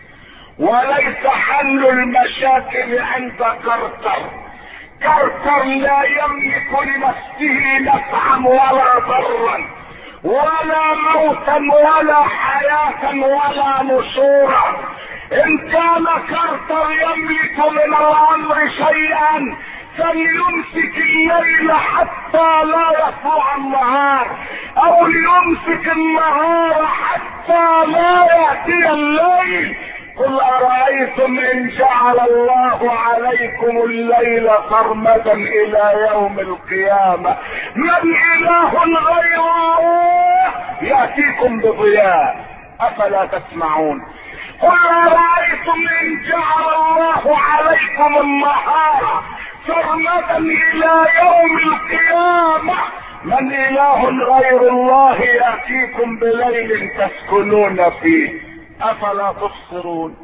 S1: وليس حل المشاكل عند كارتر. كارتر لا يملك لنفسه نفعا ولا ضرا ولا موتا ولا حياة ولا نشورا. ان كان كارتر يملك من الامر شيئا فليمسك الليل حتى لا يطلع النهار، او ليمسك النهار حتى لا يأتي الليل. قل ارايتم ان جعل الله عليكم الليل سرمدا الى يوم القيامة من اله غير الله ياتيكم بضياء افلا تسمعون. قل ارايتم ان جعل الله عليكم النهار سرمدا الى يوم القيامة من اله غير الله ياتيكم بليل تسكنون فيه افلا تبصرون.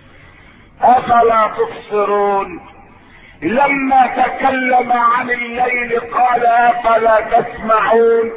S1: افلا تبصرون. لما تكلم عن الليل قال افلا تسمعون،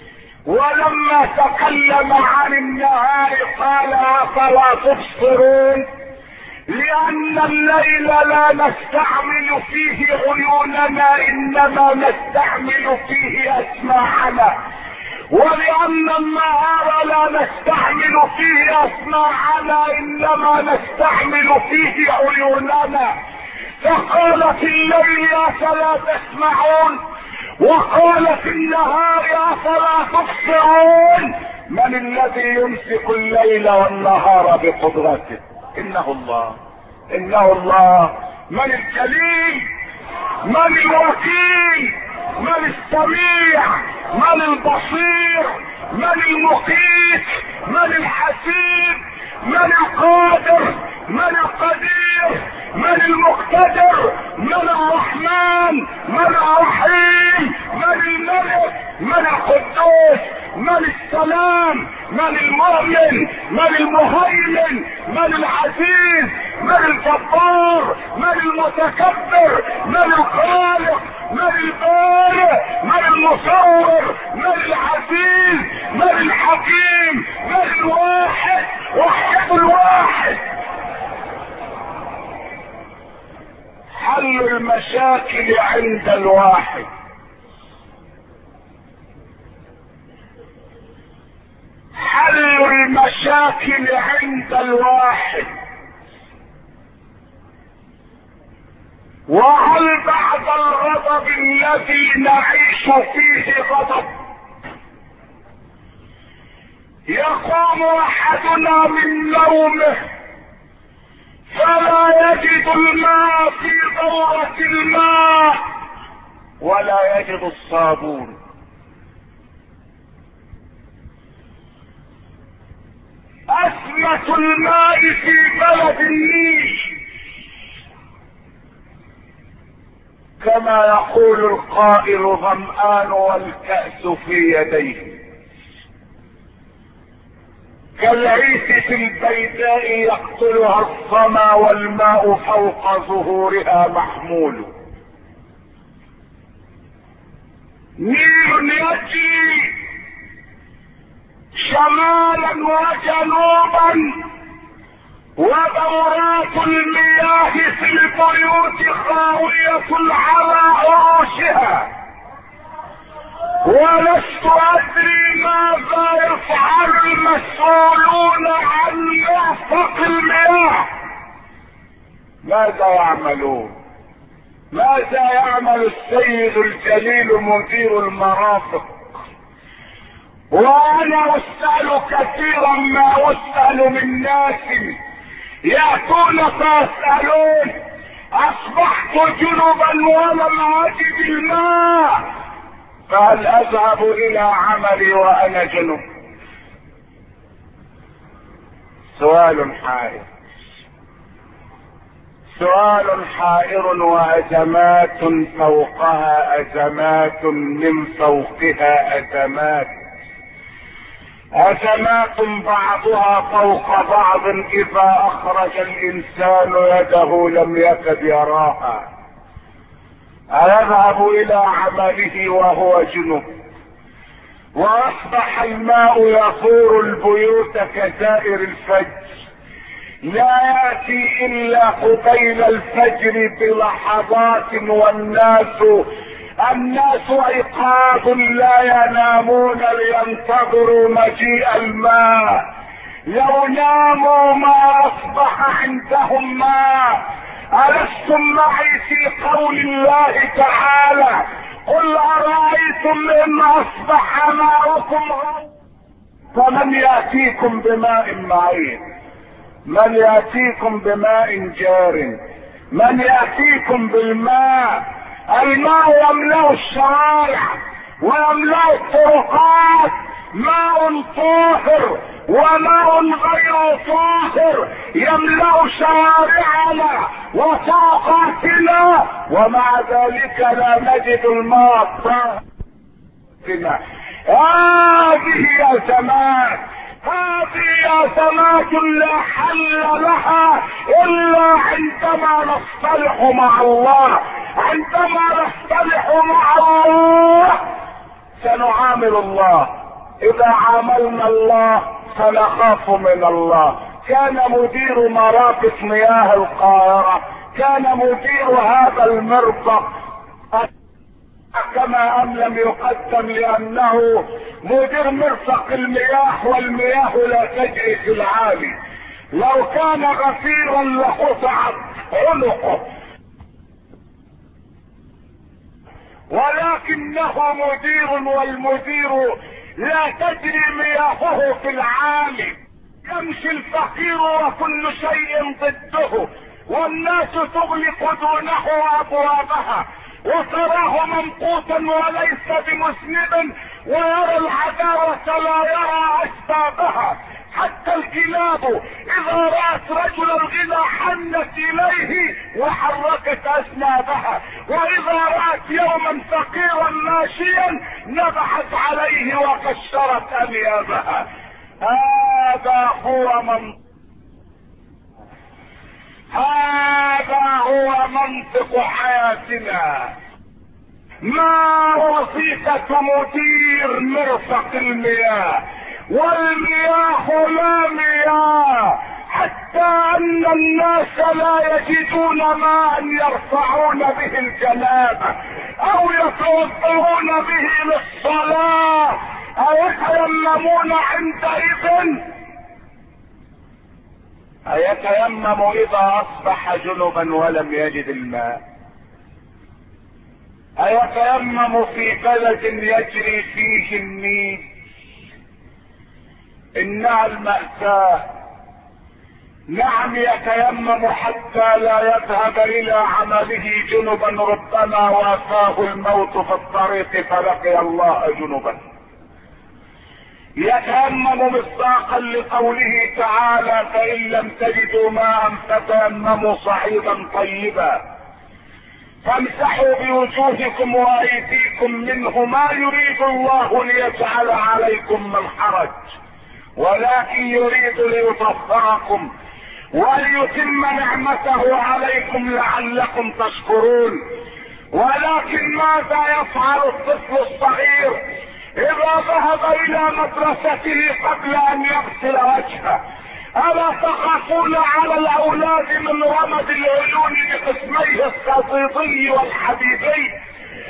S1: ولما تكلم عن النهار قال افلا تبصرون. لان الليل لا نستعمل فيه عيوننا انما نستعمل فيه اسماعنا، ولان النهار لا نستعمل فيه اسماعنا انما نستعمل فيه عيوننا. فقال في الليل افلا تسمعون، وقال في النهار افلا تبصرون. من الذي يمسك الليل والنهار بقدرته؟ انه الله، انه الله. من الجليل؟ من الوكيل؟ من السميع؟ من البصير؟ من المقيت؟ من الحسيب؟ من القادر؟ من القدير؟ من المقتدر؟ من الرحمن؟ من الرحيم؟ من الملك؟ من القدوس؟ من السلام؟ من المؤمن؟ من المهيمن؟ من العزيز؟ من الجبار؟ من المتكبر؟ من الخالق؟ من البارئ؟ من المصور؟ من العزيز؟ من الحكيم؟ من الواحد؟ وحد الواحد. حل المشاكل عند الواحد. حل المشاكل عند الواحد. وهل بعد الغضب الذي نعيش فيه غضب يقوم احدنا من نومه فلا يجد الماء في دورة الماء ولا يجد الصابون؟ أزمة الماء في بلد النيل كما يقول القائل ظمآن والكأس في يديه، كالعيس في البيداء يقتلها الظما والماء فوق ظهورها محمول. نيل يجري شمالا وجنوبا، ودورات المياه في البيوت خاوية على عروشها، ولست ادري ماذا يفعل المسؤولون عن مرفق المياه. ماذا يعملون؟ ماذا يعمل السيد الجليل مدير المرافق؟ وانا اسأل كثيرا ما اسأل من ناس يأتون فيسألون اصبحت جنبا ولم اجد الماء، فهل اذهب الى عملي وانا جنب؟ سؤال حائر، سؤال حائر، وازمات فوقها ازمات من فوقها ازمات، ازمات بعضها فوق بعض اذا اخرج الانسان يده لم يكد يراها. أيذهب إلى عمله وهو جنب؟ وأصبح الماء يفور البيوت كسائر الفجر، لا يأتي إلا قبيل الفجر بلحظات، والناس أيقاظ لا ينامون لينتظروا مجيء الماء. لو ناموا ما أصبح عندهم ماء. ألستم معي في قول الله تعالى قل أرأيتم إن أصبح ماؤكم فمن يأتيكم بماء معين؟ من يأتيكم بماء جار؟ من يأتيكم بالماء؟ الماء يملأ الشوارع ويملأ الطرقات، ماء طاهر وماء غير طاهر يملأ شوارعنا وطرقاتنا، ومع ذلك لا نجد الماء الطاهر. هذه أزمات، هذه أزمات لا حل لها إلا عندما نصطلح مع الله. عندما نصطلح مع الله سنعامل الله. إذا عاملنا الله سنخاف من الله. كان مدير مرافق مياه القاهرة، كان مدير هذا المرفق كما أم لم يقدم، لأنه مدير مرفق المياه، والمياه لا تجري في العالي. لو كان غفيرا لقطعت عنقه، ولكنه مدير، والمدير لا تجري مياهه في العالي. يمشي الفقير وكل شيء ضده، والناس تغلق دونه ابوابها، وتراه ممقوتا وليس بمذنب، ويرى العداوة لا يرى اسبابها. حتى الكلاب اذا رأت رجل الغنى حنت اليه وحركت اسنابها، واذا رأت يوما فقيرا ماشيا نبحت عليه وكشرت انيابها. هذا هو منطق حياتنا. ما وظيفة مدير مرفق المياه؟ والمياه لا مياه، حتى ان الناس لا يجدون ماء يرفعون به الجنابة او يتوضؤون به للصلاة، ايتيممون عندئذ؟ ايتيمم اذا اصبح جنبا ولم يجد الماء؟ ايتيمم في بلد يجري فيه النيل؟ انها المأساة. نعم يتيمم حتى لا يذهب الى عمله جنبا، ربما وافاه الموت في الطريق فلقي الله جنبا. يتيمم مصداقا لقوله تعالى فان لم تجدوا ماء فتيمموا صعيدا طيبا فامسحوا بوجوهكم وايديكم منه، ما يريد الله ليجعل عليكم من حرج، ولكن يريد ليطهركم وليتم نعمته عليكم لعلكم تشكرون. ولكن ماذا يفعل الطفل الصغير اذا ذهب الى مدرسته قبل ان يغسل وجهه؟ الا تخافون على الاولاد من رمد العيون بقسميه الصديدي والحديدي؟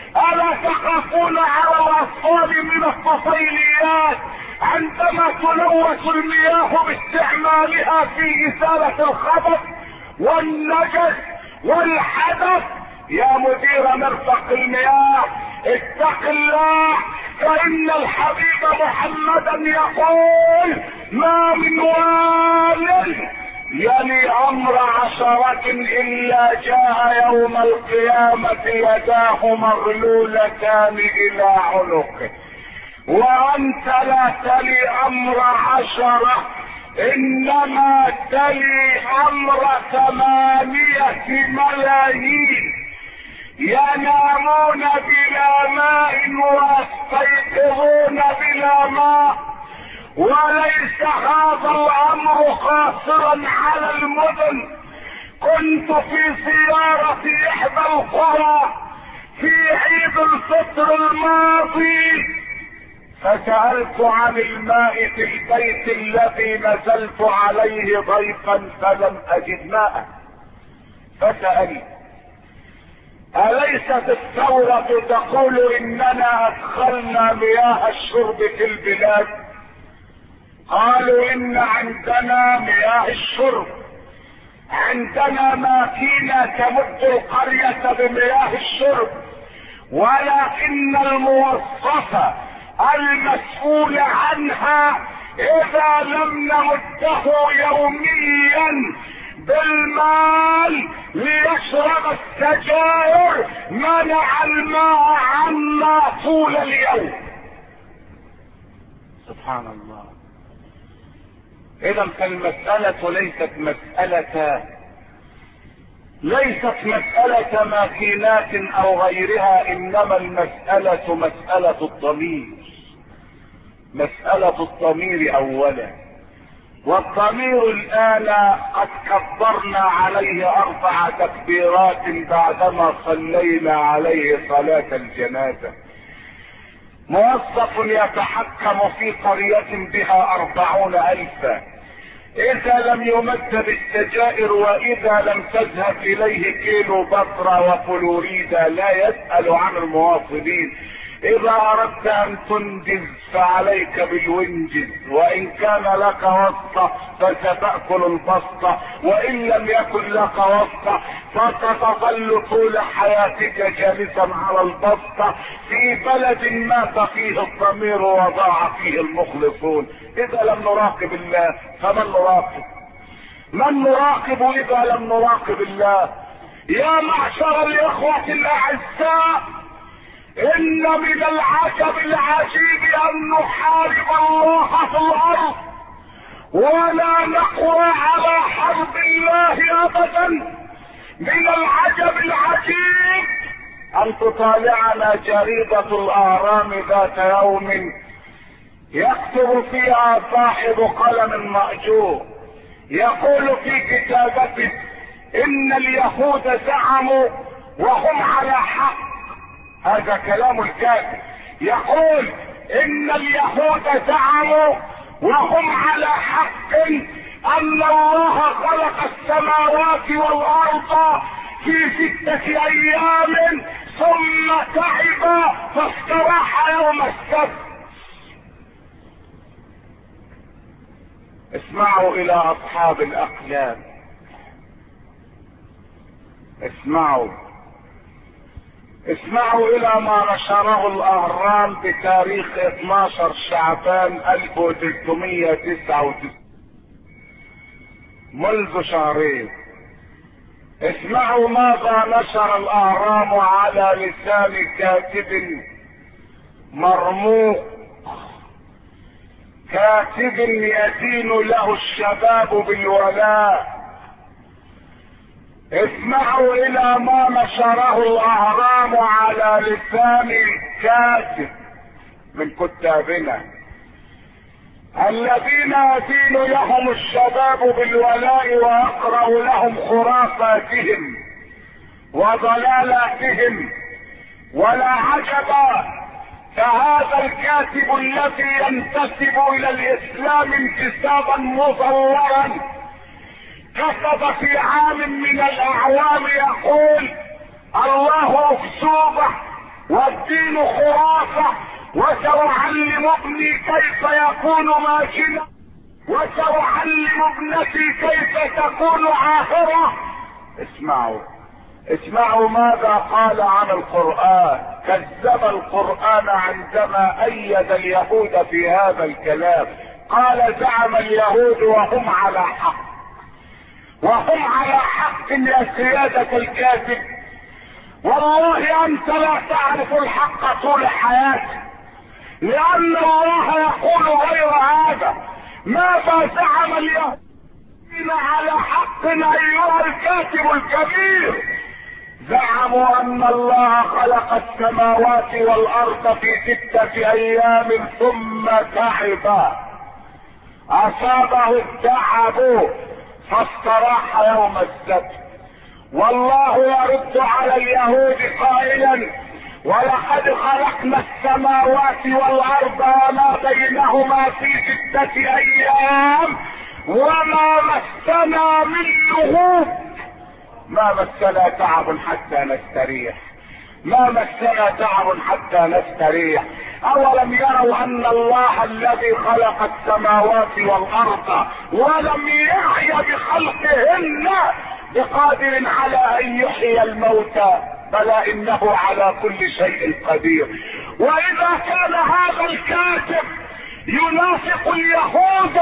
S1: الا تخافون على الاطفال من الطفيليات عندما تلوث المياه باستعمالها في ازالة الخبث والنجس والحدث؟ يا مدير مرفق المياه اتق الله، فان الحبيب محمدا يقول ما من وال يلي امر عشرة الا جاء يوم القيامة يداه مغلولتان الى عنقه، وانت لا تلي امر عشرة انما تلي امر 8 ملايين ينامون بلا ماء ويستيقظون بلا ماء. وليس هذا الامر قاصرا على المدن. كنت في زيارة احدى القرى في عيد الفطر الماضي، فسألت عن الماء في البيت الذي نزلت عليه ضيفا فلم اجد ماء، فسألت أليست الثورة تقول إننا أدخلنا مياه الشرب في البلاد؟ قالوا إن عندنا مياه الشرب، عندنا ماكينة تمد القرية بمياه الشرب، ولكن الموظف المسؤول عنها إذا لم نمده يوميا بالمال ليشرب السجائر منع الماء عنا طول اليوم. سبحان الله. اذا فالمسألة ليست مسألة ماكينات او غيرها، انما المسألة مسألة الضمير، مسألة الضمير اولا. والضمير الان قد كبرنا عليه 4 تكبيرات بعدما صلينا عليه صلاة الجنازة. موظف يتحكم في قرية بها 40,000، اذا لم يمد بالسجائر واذا لم تذهب اليه كيلو بطرة وفلوريدا لا يسأل عن المواصلين. اذا اردت ان تنجز فعليك بالونجز، وان كان لك وسطة فستأكل البسطة، وان لم يكن لك وسطة فستظل طول حياتك جالسا على البسطة في بلد مات فيه الضمير وضاع فيه المخلصون. اذا لم نراقب الله فمن نراقب؟ من نراقب اذا لم نراقب الله؟ يا معشر الاخوة الاعزاء، ان من العجب العجيب ان نحارب الله في الارض ولا نقوى على حرب الله ابدا. من العجب العجيب ان تطالعنا جريدة الاهرام ذات يوم يكتب فيها صاحب قلم مأجور، يقول في كتابته ان اليهود زعموا وهم على حق. هذا كلام الكاتب، يقول ان اليهود زعموا وهم على حق ان الله خلق السماوات والارض في 6 ايام ثم تعب فاستراح يوم السبت. اسمعوا الى اصحاب الاقلام، اسمعوا الى ما نشره الاهرام بتاريخ 12 شعبان 1399 منذ شهرين. اسمعوا ماذا نشر الاهرام على لسان كاتب مرموق، كاتب يدين له الشباب بالولاء. اسمعوا الى ما نشره الاهرام على لسان كاتب من كتابنا الذين يدين لهم الشباب بالولاء ويقرأ لهم خرافاتهم وضلالاتهم. ولا عجب، فهذا الكاتب الذي ينتسب الى الاسلام انتسابا مزورا كتب في عام من الاعوام يقول: الله اكتوبة والدين خرافة، وسأعلم ابني كيف يكون ماشيا، وسأعلم ابنتي كيف تكون عاهرة. اسمعوا ماذا قال عن القرآن. كذب القرآن عندما أيد اليهود في هذا الكلام. قال زعم اليهود وهم على حق يا سيادة الكاذب. والله أنت لا تعرف الحق طول حياتك، لأن الله يقول غير هذا. ماذا زعم اليهود على حق أيها الكاتب الكبير؟ زعموا أن الله خلق السماوات والأرض في 6 أيام ثم تعب، أصابه التعب فاستراح يوم السبت. والله يرد على اليهود قائلا: ولقد خلقنا السماوات والأرض وما بينهما في 6 أيام وما مسنا من لغوب. ما مسنا تعب حتى نستريح، ما مسنا تعب حتى نستريح. أولم يروا أن الله الذي خلق السماوات والأرض ولم يعي بخلقهن بقادر على أن يحيي الموتى؟ بلى إنه على كل شيء قدير. وإذا كان هذا الكاتب ينافق اليهود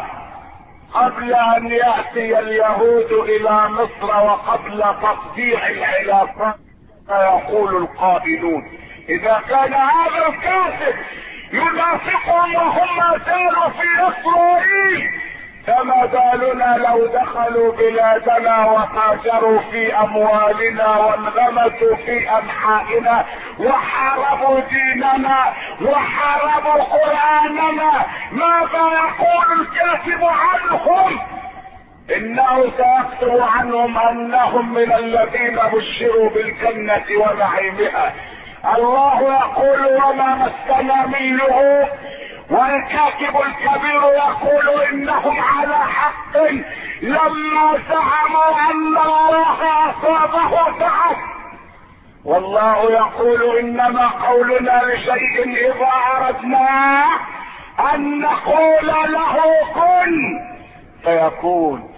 S1: قبل أن يأتي اليهود إلى مصر وقبل تقطيع العلاقات، فيقول القائلون: إذا كان هذا الكاتب ينافقهم وهم ما زالوا في إسرائيل، فما بالنا لو دخلوا بلادنا وتاجروا في أموالنا وانغمسوا في أنحائنا وحاربوا ديننا وحاربوا قرآننا؟ ماذا يقول الكاتب عنهم؟ إنه سيكتب عنهم أنهم من الذين بشروا بالجنة ونعيمها. الله يقول: وما مسنا من لغوب. والكاتب الكبير يقول: إنهم على حق لما زعموا أن الله أصابه تعب. والله يقول: إنما قولنا لشيء إذا أردنا أن نقول له كن فيكون.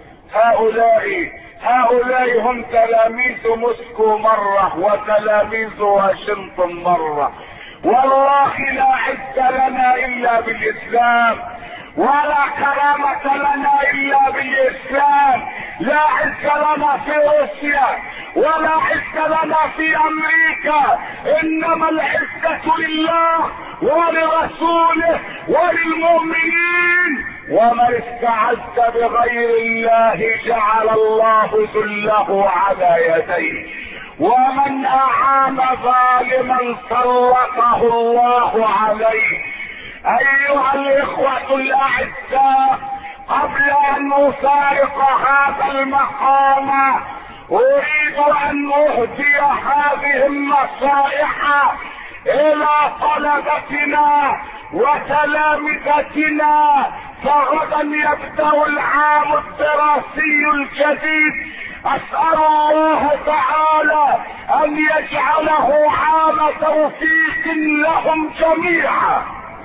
S1: هؤلاء هم تلاميذ موسكو مرة وتلاميذ واشنطن مرة. والله لا عز لنا إلا بالإسلام، ولا كرامة لنا إلا بالإسلام. لا عز لنا في روسيا ولا عز لنا في أمريكا، إنما العزة لله ولرسوله وللمؤمنين. ومن استعز بغير الله جعل الله ذله على يديه، ومن أعان ظالما سلطه الله عليه. أيها الإخوة الأعزاء، قبل أن أفارق هذا المقام أريد أن أهدي هذه النصائح إلى طلبتنا وتلامذتنا، فغدا يبدأ العام الدراسي الجديد. أسأل الله تعالى أن يجعله عام توفيق لهم جميعا.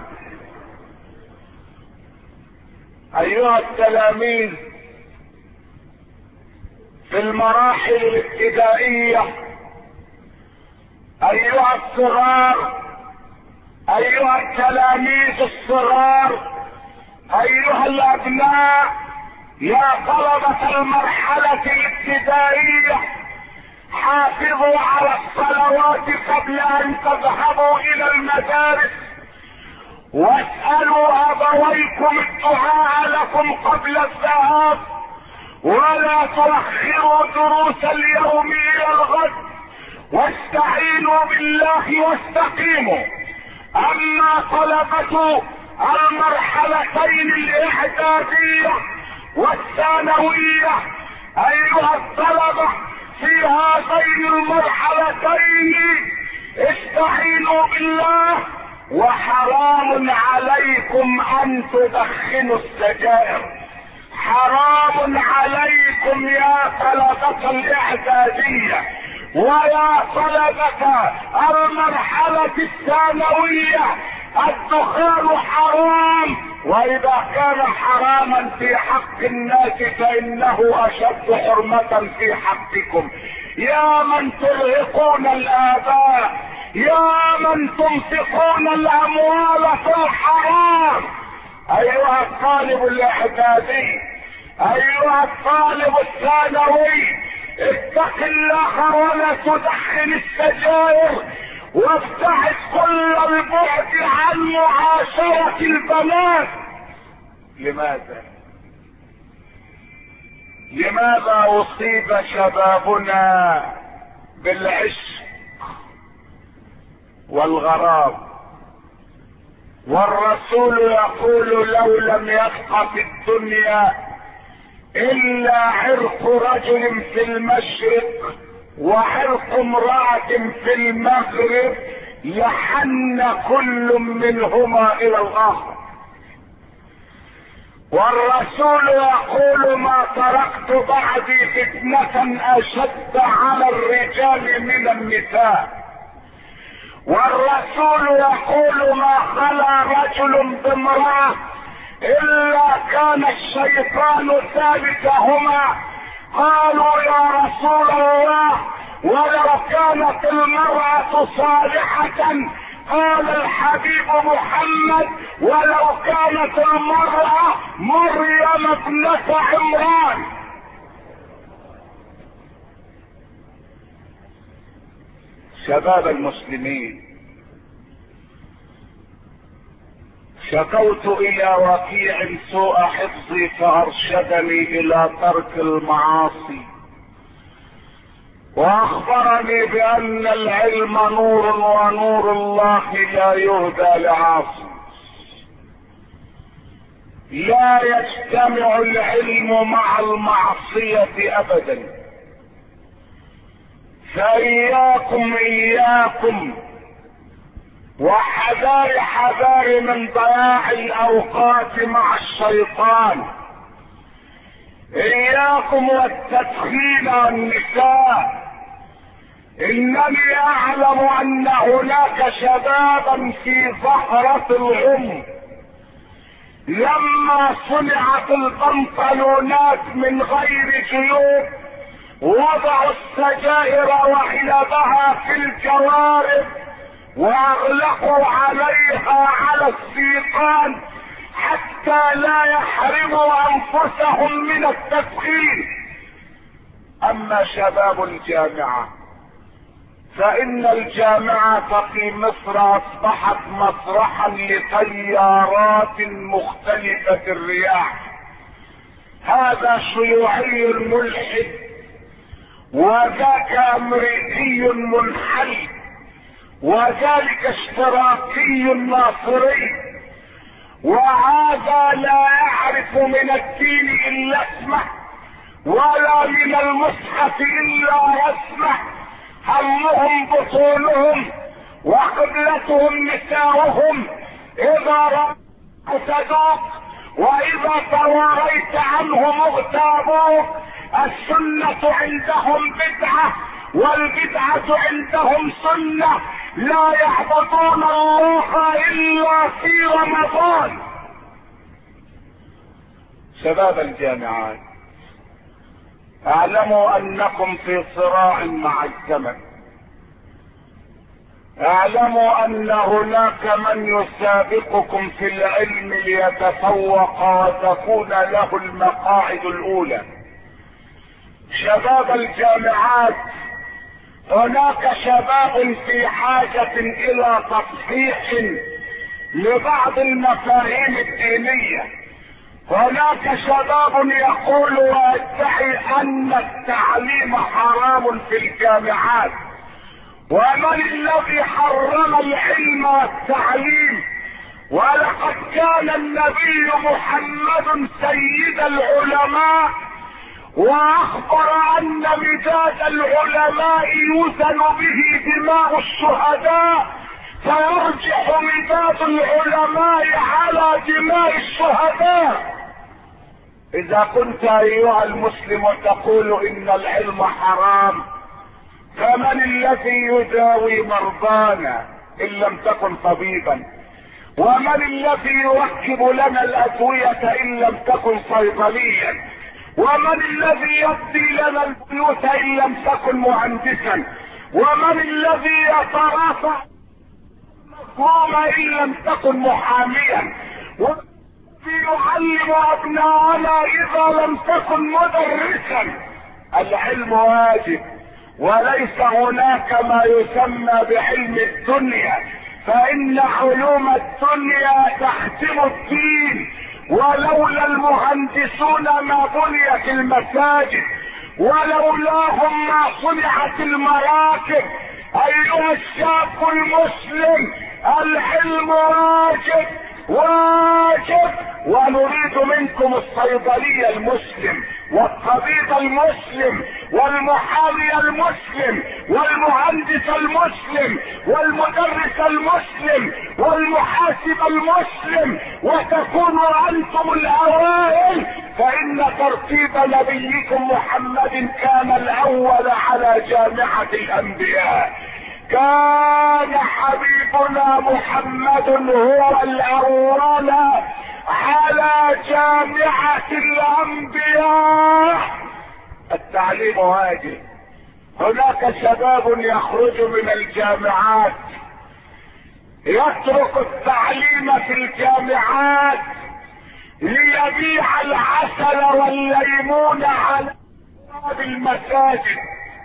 S1: أيها التلاميذ، في المراحل الابتدائية، أيها الصغار، أيها التلاميذ الصغار، أيها الأبناء، يا طلبة المرحلة الابتدائية، حافظوا على الصلوات قبل أن تذهبوا إلى المدارس، واسألوا أبويكم الدعاء لكم قبل الذهاب، ولا تؤخروا دروس اليوم إلى الغد، واستعينوا بالله واستقيموا. أما طلبة المرحلتين الإعدادية والثانوية، أيها الطلبة، في هذين المرحلتين استعينوا بالله، وحرام عليكم أن تدخنوا السجائر. حرام عليكم يا طلبة الإعدادية، ويا طلبة المرحلة الثانوية الدخان حرام، واذا كان حراما في حق الناس فانه اشد حرمة في حقكم. يا من ترهقون الاباء، يا من تنفقون الاموال في الحرام، ايها الطالب الاعدادي، ايها الطالب الثانوي، اتق الله ولا تدخن السجائر، وابتعد كل البعد عن معاشرة البنات. لماذا اصيب شبابنا بالعشق والغرام؟ والرسول يقول لو لم يبق في الدنيا الا عرق رجل في المشرق وعرق امرأة في المغرب لحن كل منهما الى الاخر. والرسول يقول ما تركت بعدي فتنة اشد على الرجال من النساء. والرسول يقول ما خلا رجل بامرأة الا كان الشيطان ثالثهما. قالوا يا رسول الله ولو كانت المرأة صالحة؟ قال الحبيب محمد ولو كانت المرأة مريم ابنة عمران. شباب المسلمين، شكوت الى وكيع سوء حفظي فارشدني الى ترك المعاصي، واخبرني بان العلم نور ونور الله لا يهدى لعاصي. لا يجتمع العلم مع المعصية ابدا. فاياكم اياكم وحذار حذار من ضياع الاوقات مع الشيطان. اياكم والتدخين والنساء. انني اعلم ان هناك شبابا في صحراء الغم لما صنعت البنطلونات من غير جيوب وضعوا السجائر وحلبها في الجوارب واغلقوا عليها على السيقان حتى لا يحرموا انفسهم من التدخين. اما شباب الجامعة فان الجامعة في مصر اصبحت مسرحا لتيارات مختلفة الرياح. هذا شيوعي ملحد، وذاك امريكي منحل، وذلك اشتراكي ناصري، وهذا لا يعرف من الدين الا اسمه ولا من المصحف الا رسمه. همهم بطونهم وقبلتهم نساؤهم. اذا رأيت تذوق واذا تواريت عنهم اغتابوك. السنة عندهم بدعة والبدعة عندهم سنة. لا يعبدون الله الا في رمضان. شباب الجامعات، اعلموا انكم في صراع مع الزمن. اعلموا ان هناك من يسابقكم في العلم ليتفوق وتكون له المقاعد الاولى. شباب الجامعات، هناك شباب في حاجة الى تصحيح لبعض المفاهيم الدينية. هناك شباب يقول ويدعي ان التعليم حرام في الجامعات. ومن الذي حرم العلم والتعليم؟ ولقد كان النبي محمد سيد العلماء واخبر ان مداد العلماء يوزن به دماء الشهداء، فيرجح مداد العلماء على دماء الشهداء. اذا كنت ايها المسلم تقول ان العلم حرام، فمن الذي يداوي مرضانا ان لم تكن طبيبا؟ ومن الذي يركب لنا الادوية ان لم تكن صيدليا؟ ومن الذي يبني لنا البيوت ان لم تكن مهندسا؟ ومن الذي يترافع مظلوما ان لم تكن محاميا؟ يعلم ابناءنا اذا لم تكن مدرسا؟ العلم واجب، وليس هناك ما يسمى بعلم الدنيا، فان علوم الدنيا تختم الدين. ولولا المهندسون ما بنيت المساجد، ولولاهم ما صنعت المراكب. ايها الشاب المسلم، العلم واجب واجب، ونريد منكم الصيدلي المسلم والطبيب المسلم والمحامي المسلم والمهندس المسلم والمدرس المسلم والمحاسب المسلم، وتكونوا انتم الاوائل، فان ترتيب نبيكم محمد كان الاول على جامعة الانبياء. كان حبيبنا محمد هو الاول على جامعة الانبياء. التعليم واجب. هناك شباب يخرج من الجامعات يترك التعليم في الجامعات ليبيع العسل والليمون على باب المساجد،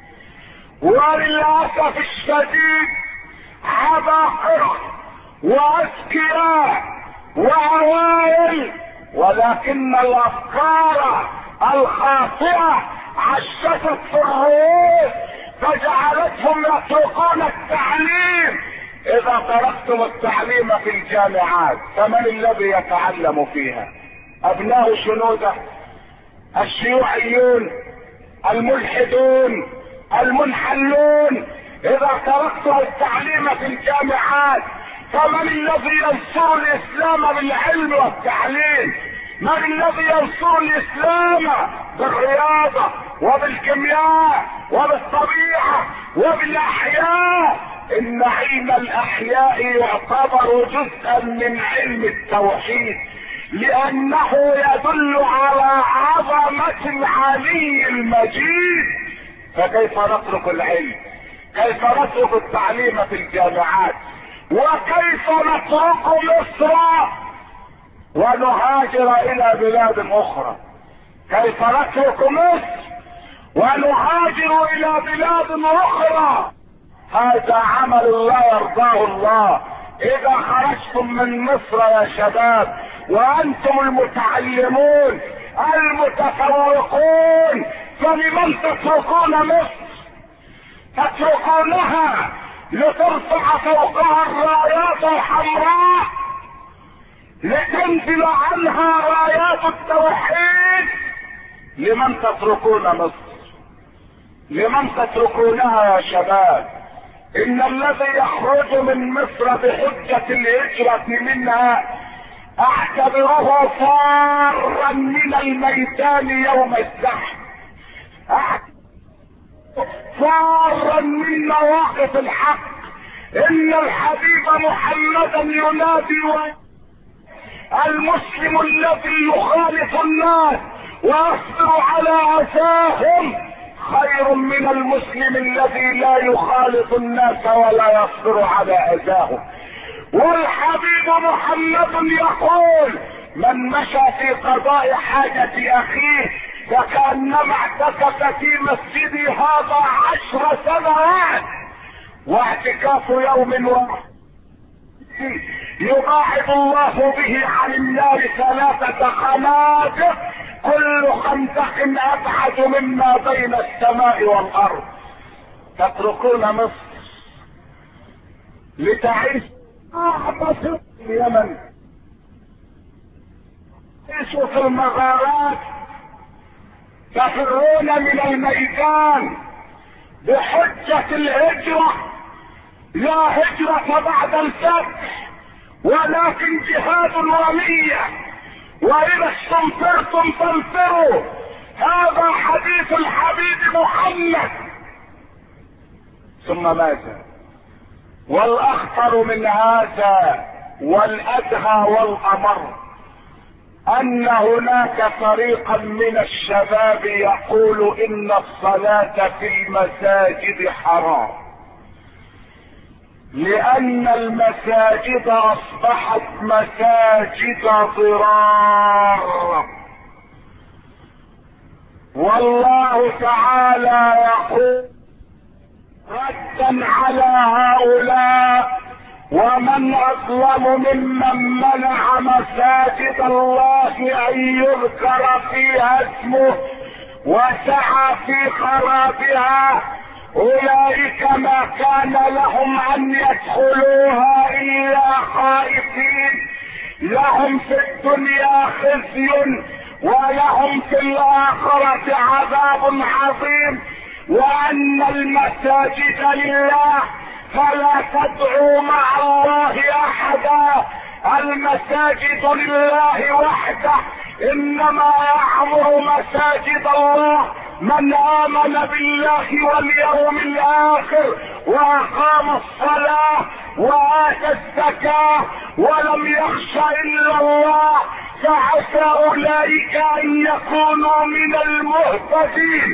S1: وللاسف الشديد عباقرة واذكياء واوائل، ولكن الافكار الخاطئة عششت في الرؤوس فجعلتهم يتركون التعليم. اذا تركتم التعليم في الجامعات فمن الذي يتعلم فيها؟ ابناء شنودة، الشيوعيون، الملحدون، المنحلون. اذا تركتم التعليم في الجامعات فمن الذي ينصر الاسلام بالعلم والتعليم؟ من الذي ينصر الاسلام بالرياضة وبالكيمياء وبالطبيعة وبالاحياء؟ ان علم الاحياء يعتبر جزءا من علم التوحيد، لانه يدل على عظمة العلي المجيد. فكيف نترك العلم؟ كيف نترك التعليم في الجامعات؟ وكيف نترك مصر ونهاجر الى بلاد اخرى؟ كيف نترك مصر ونهاجر الى بلاد اخرى؟ هذا عمل لا يرضاه الله. اذا خرجتم من مصر يا شباب وانتم المتعلمون المتفوقون، فلمن تتركون مصر؟ تتركونها لترفع فوقها الرايات الحمراء، لتنزل عنها رايات التوحيد. لمن تتركون مصر؟ لمن تتركونها يا شباب؟ ان الذي يخرج من مصر بحجة الهجرة منها اعتبره فارا من الميدان يوم الزحف، فارا من مواقف الحق. ان الحبيب محمدا ينادي المسلم الذي يخالف الناس ويصبر على اذاهم خير من المسلم الذي لا يخالط الناس ولا يصبر على اذاهم. والحبيب محمد يقول من مشى في قضاء حاجة اخيه فكأنما اعتكف في مسجدي هذا 10 سنوات، واعتكاف يوم واحد يباعد الله به عن النار 3 خنادق، كل خندق ابعد مما بين السماء والارض. تتركون مصر لتعيش في اليمن، تعيشوا في المغارات، تفرون من الميدان بحجة الهجرة. لا هجرة بعد الفتح ولكن جهاد ونية، واذا استنفرتم فانفروا. هذا حديث الحبيب محمد ثم ماذا؟ والاخطر من هذا والادهى والامر ان هناك فريقا من الشباب يقول ان الصلاة في المساجد حرام، لان المساجد اصبحت مساجد ضرار. والله تعالى يقول ردا على هؤلاء: ومن اظلم ممن منع مساجد الله ان يذكر فيها اسمه وسعى في خرابها، اولئك ما كان لهم ان يدخلوها الا خائفين، لهم في الدنيا خزي ولهم في الاخرة عذاب عظيم. وان المساجد لله فلا تدعوا مع الله احدا، المساجد لله وحده، انما يعمر مساجد الله من امن بالله واليوم الاخر واقام الصلاة واتى الزكاة ولم يخش الا الله، فعسى اولئك ان يكونوا من المهتدين.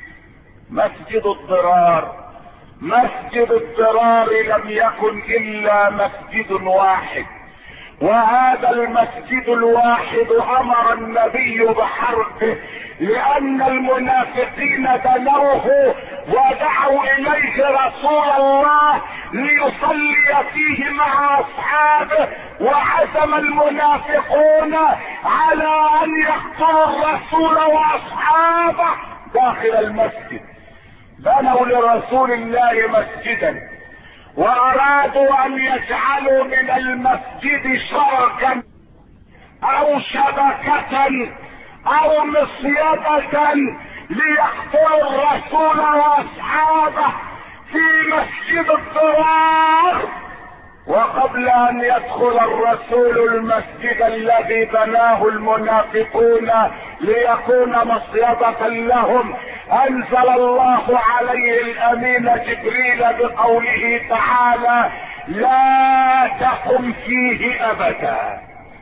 S1: مسجد الضرار، مسجد الضرار لم يكن الا مسجد واحد، وهذا المسجد الواحد امر النبي بحرقه، لان المنافقين دنوه ودعوا اليه رسول الله ليصلي فيه مع اصحابه، وعزم المنافقون على ان يقتلوا الرسول واصحابه داخل المسجد. بنوا لرسول الله مسجدا وارادوا ان يجعلوا من المسجد شركا او شبكة او مصيدة ليقتلوا الرسول واصحابه في مسجد الضرار. وقبل ان يدخل الرسول المسجد الذي بناه المنافقون ليكون مصيدة لهم، انزل الله عليه الامين جبريل بقوله تعالى: لا تقم فيه ابدا،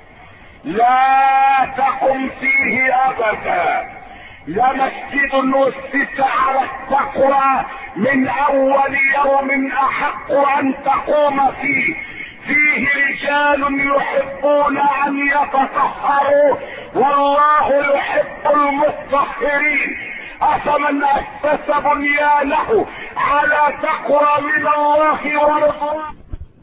S1: لا تقم فيه ابدا، لمسجد اسس على التقوى من اول يوم احق ان تقوم فيه، فيه رجال يحبون ان يتطهروا والله يحب المطهرين. افمن اسس بنيانه على تقوى من الله ورضوانه،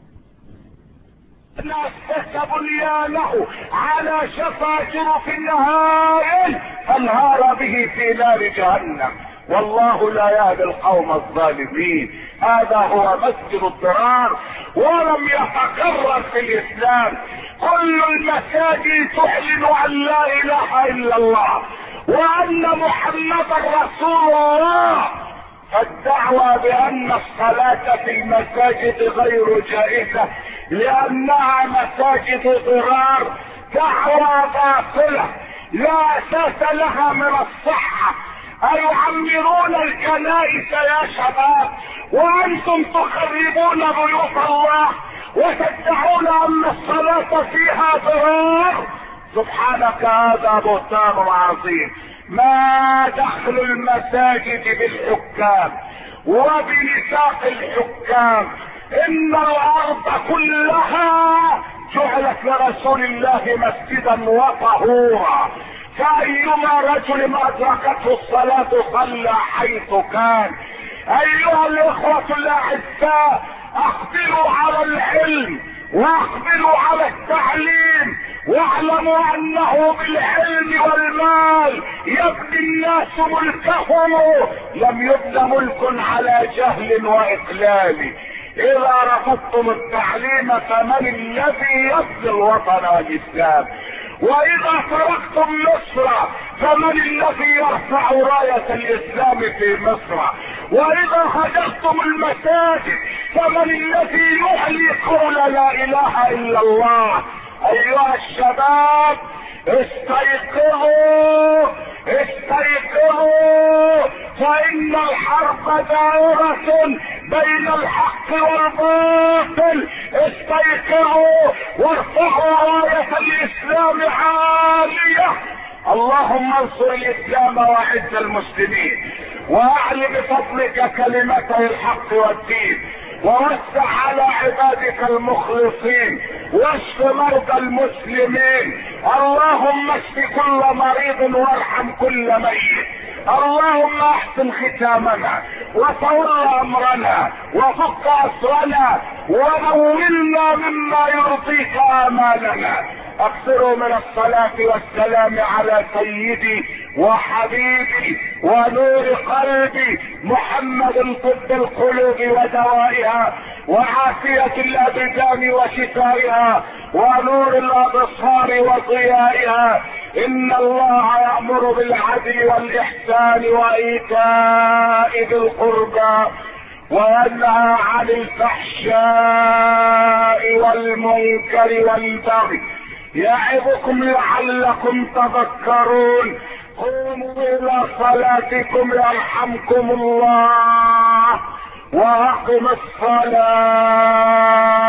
S1: اسس بنيانه على شفا جرف نهار فانهار به في نار جهنم، والله لا يهدي القوم الظالمين. هذا هو مسجد الضرار، ولم يتكرر في الاسلام. كل المساجد تعلن ان لا اله الا الله وان محمدا رسول الله. فالدعوة بان الصلاة في المساجد غير جائزة لانها مساجد ضرار دعوة باطلة لا اساس لها من الصحة. ايعمرون الكنائس يا شباب وانتم تخربون بيوت الله وتدعون ان الصلاة فيها ضرار؟ سبحانك، هذا بهتان عظيم. ما دخل المساجد بالحكام وبنساق الحكام؟ ان الارض كلها جعلت لرسول الله مسجدا وطهورا، فايما رجل ادركته الصلاة صلى حيث كان. ايها الاخوة الاعزاء، اقبلوا على العلم واقبلوا على التعليم، واعلموا انه بالعلم والمال يبني الناس ملكهم، لم يبن ملك على جهل واقلال. اذا رفضتم التعليم فمن الذي يبني الوطن والاسلام؟ واذا تركتم مصر فمن الذي يرفع راية الاسلام في مصر؟ واذا هدرتم المساجد فمن الذي يعلي قول لا اله الا الله؟ ايها الشباب، استيقظوا استيقظوا، فان الحرب دائرة بين الحق والباطل. استيقظوا وارفعوا راية الاسلام عالية. اللهم انصر الاسلام واعز المسلمين، واعل بفضلك كلمتي الحق والدين، ووسع على عبادك المخلصين، واشف مرضى المسلمين. اللهم اشف كل مريض وارحم كل ميت. اللهم احسن ختامنا وتول امرنا وفك اسرنا ونولنا مما يرضيك امالنا. اكثروا من الصلاة والسلام على سيدي وحبيبي ونور قلبي محمد، طب القلوب ودوائها وعافية الابدان وشفائها ونور الابصار وضيائها. ان الله يأمر بالعدل والاحسان وايتاء ذي القربى وينهى عن الفحشاء والمنكر والبغي يعظكم لعلكم تذكرون. قوموا الى صلاتكم يرحمكم الله واقم الصلاة.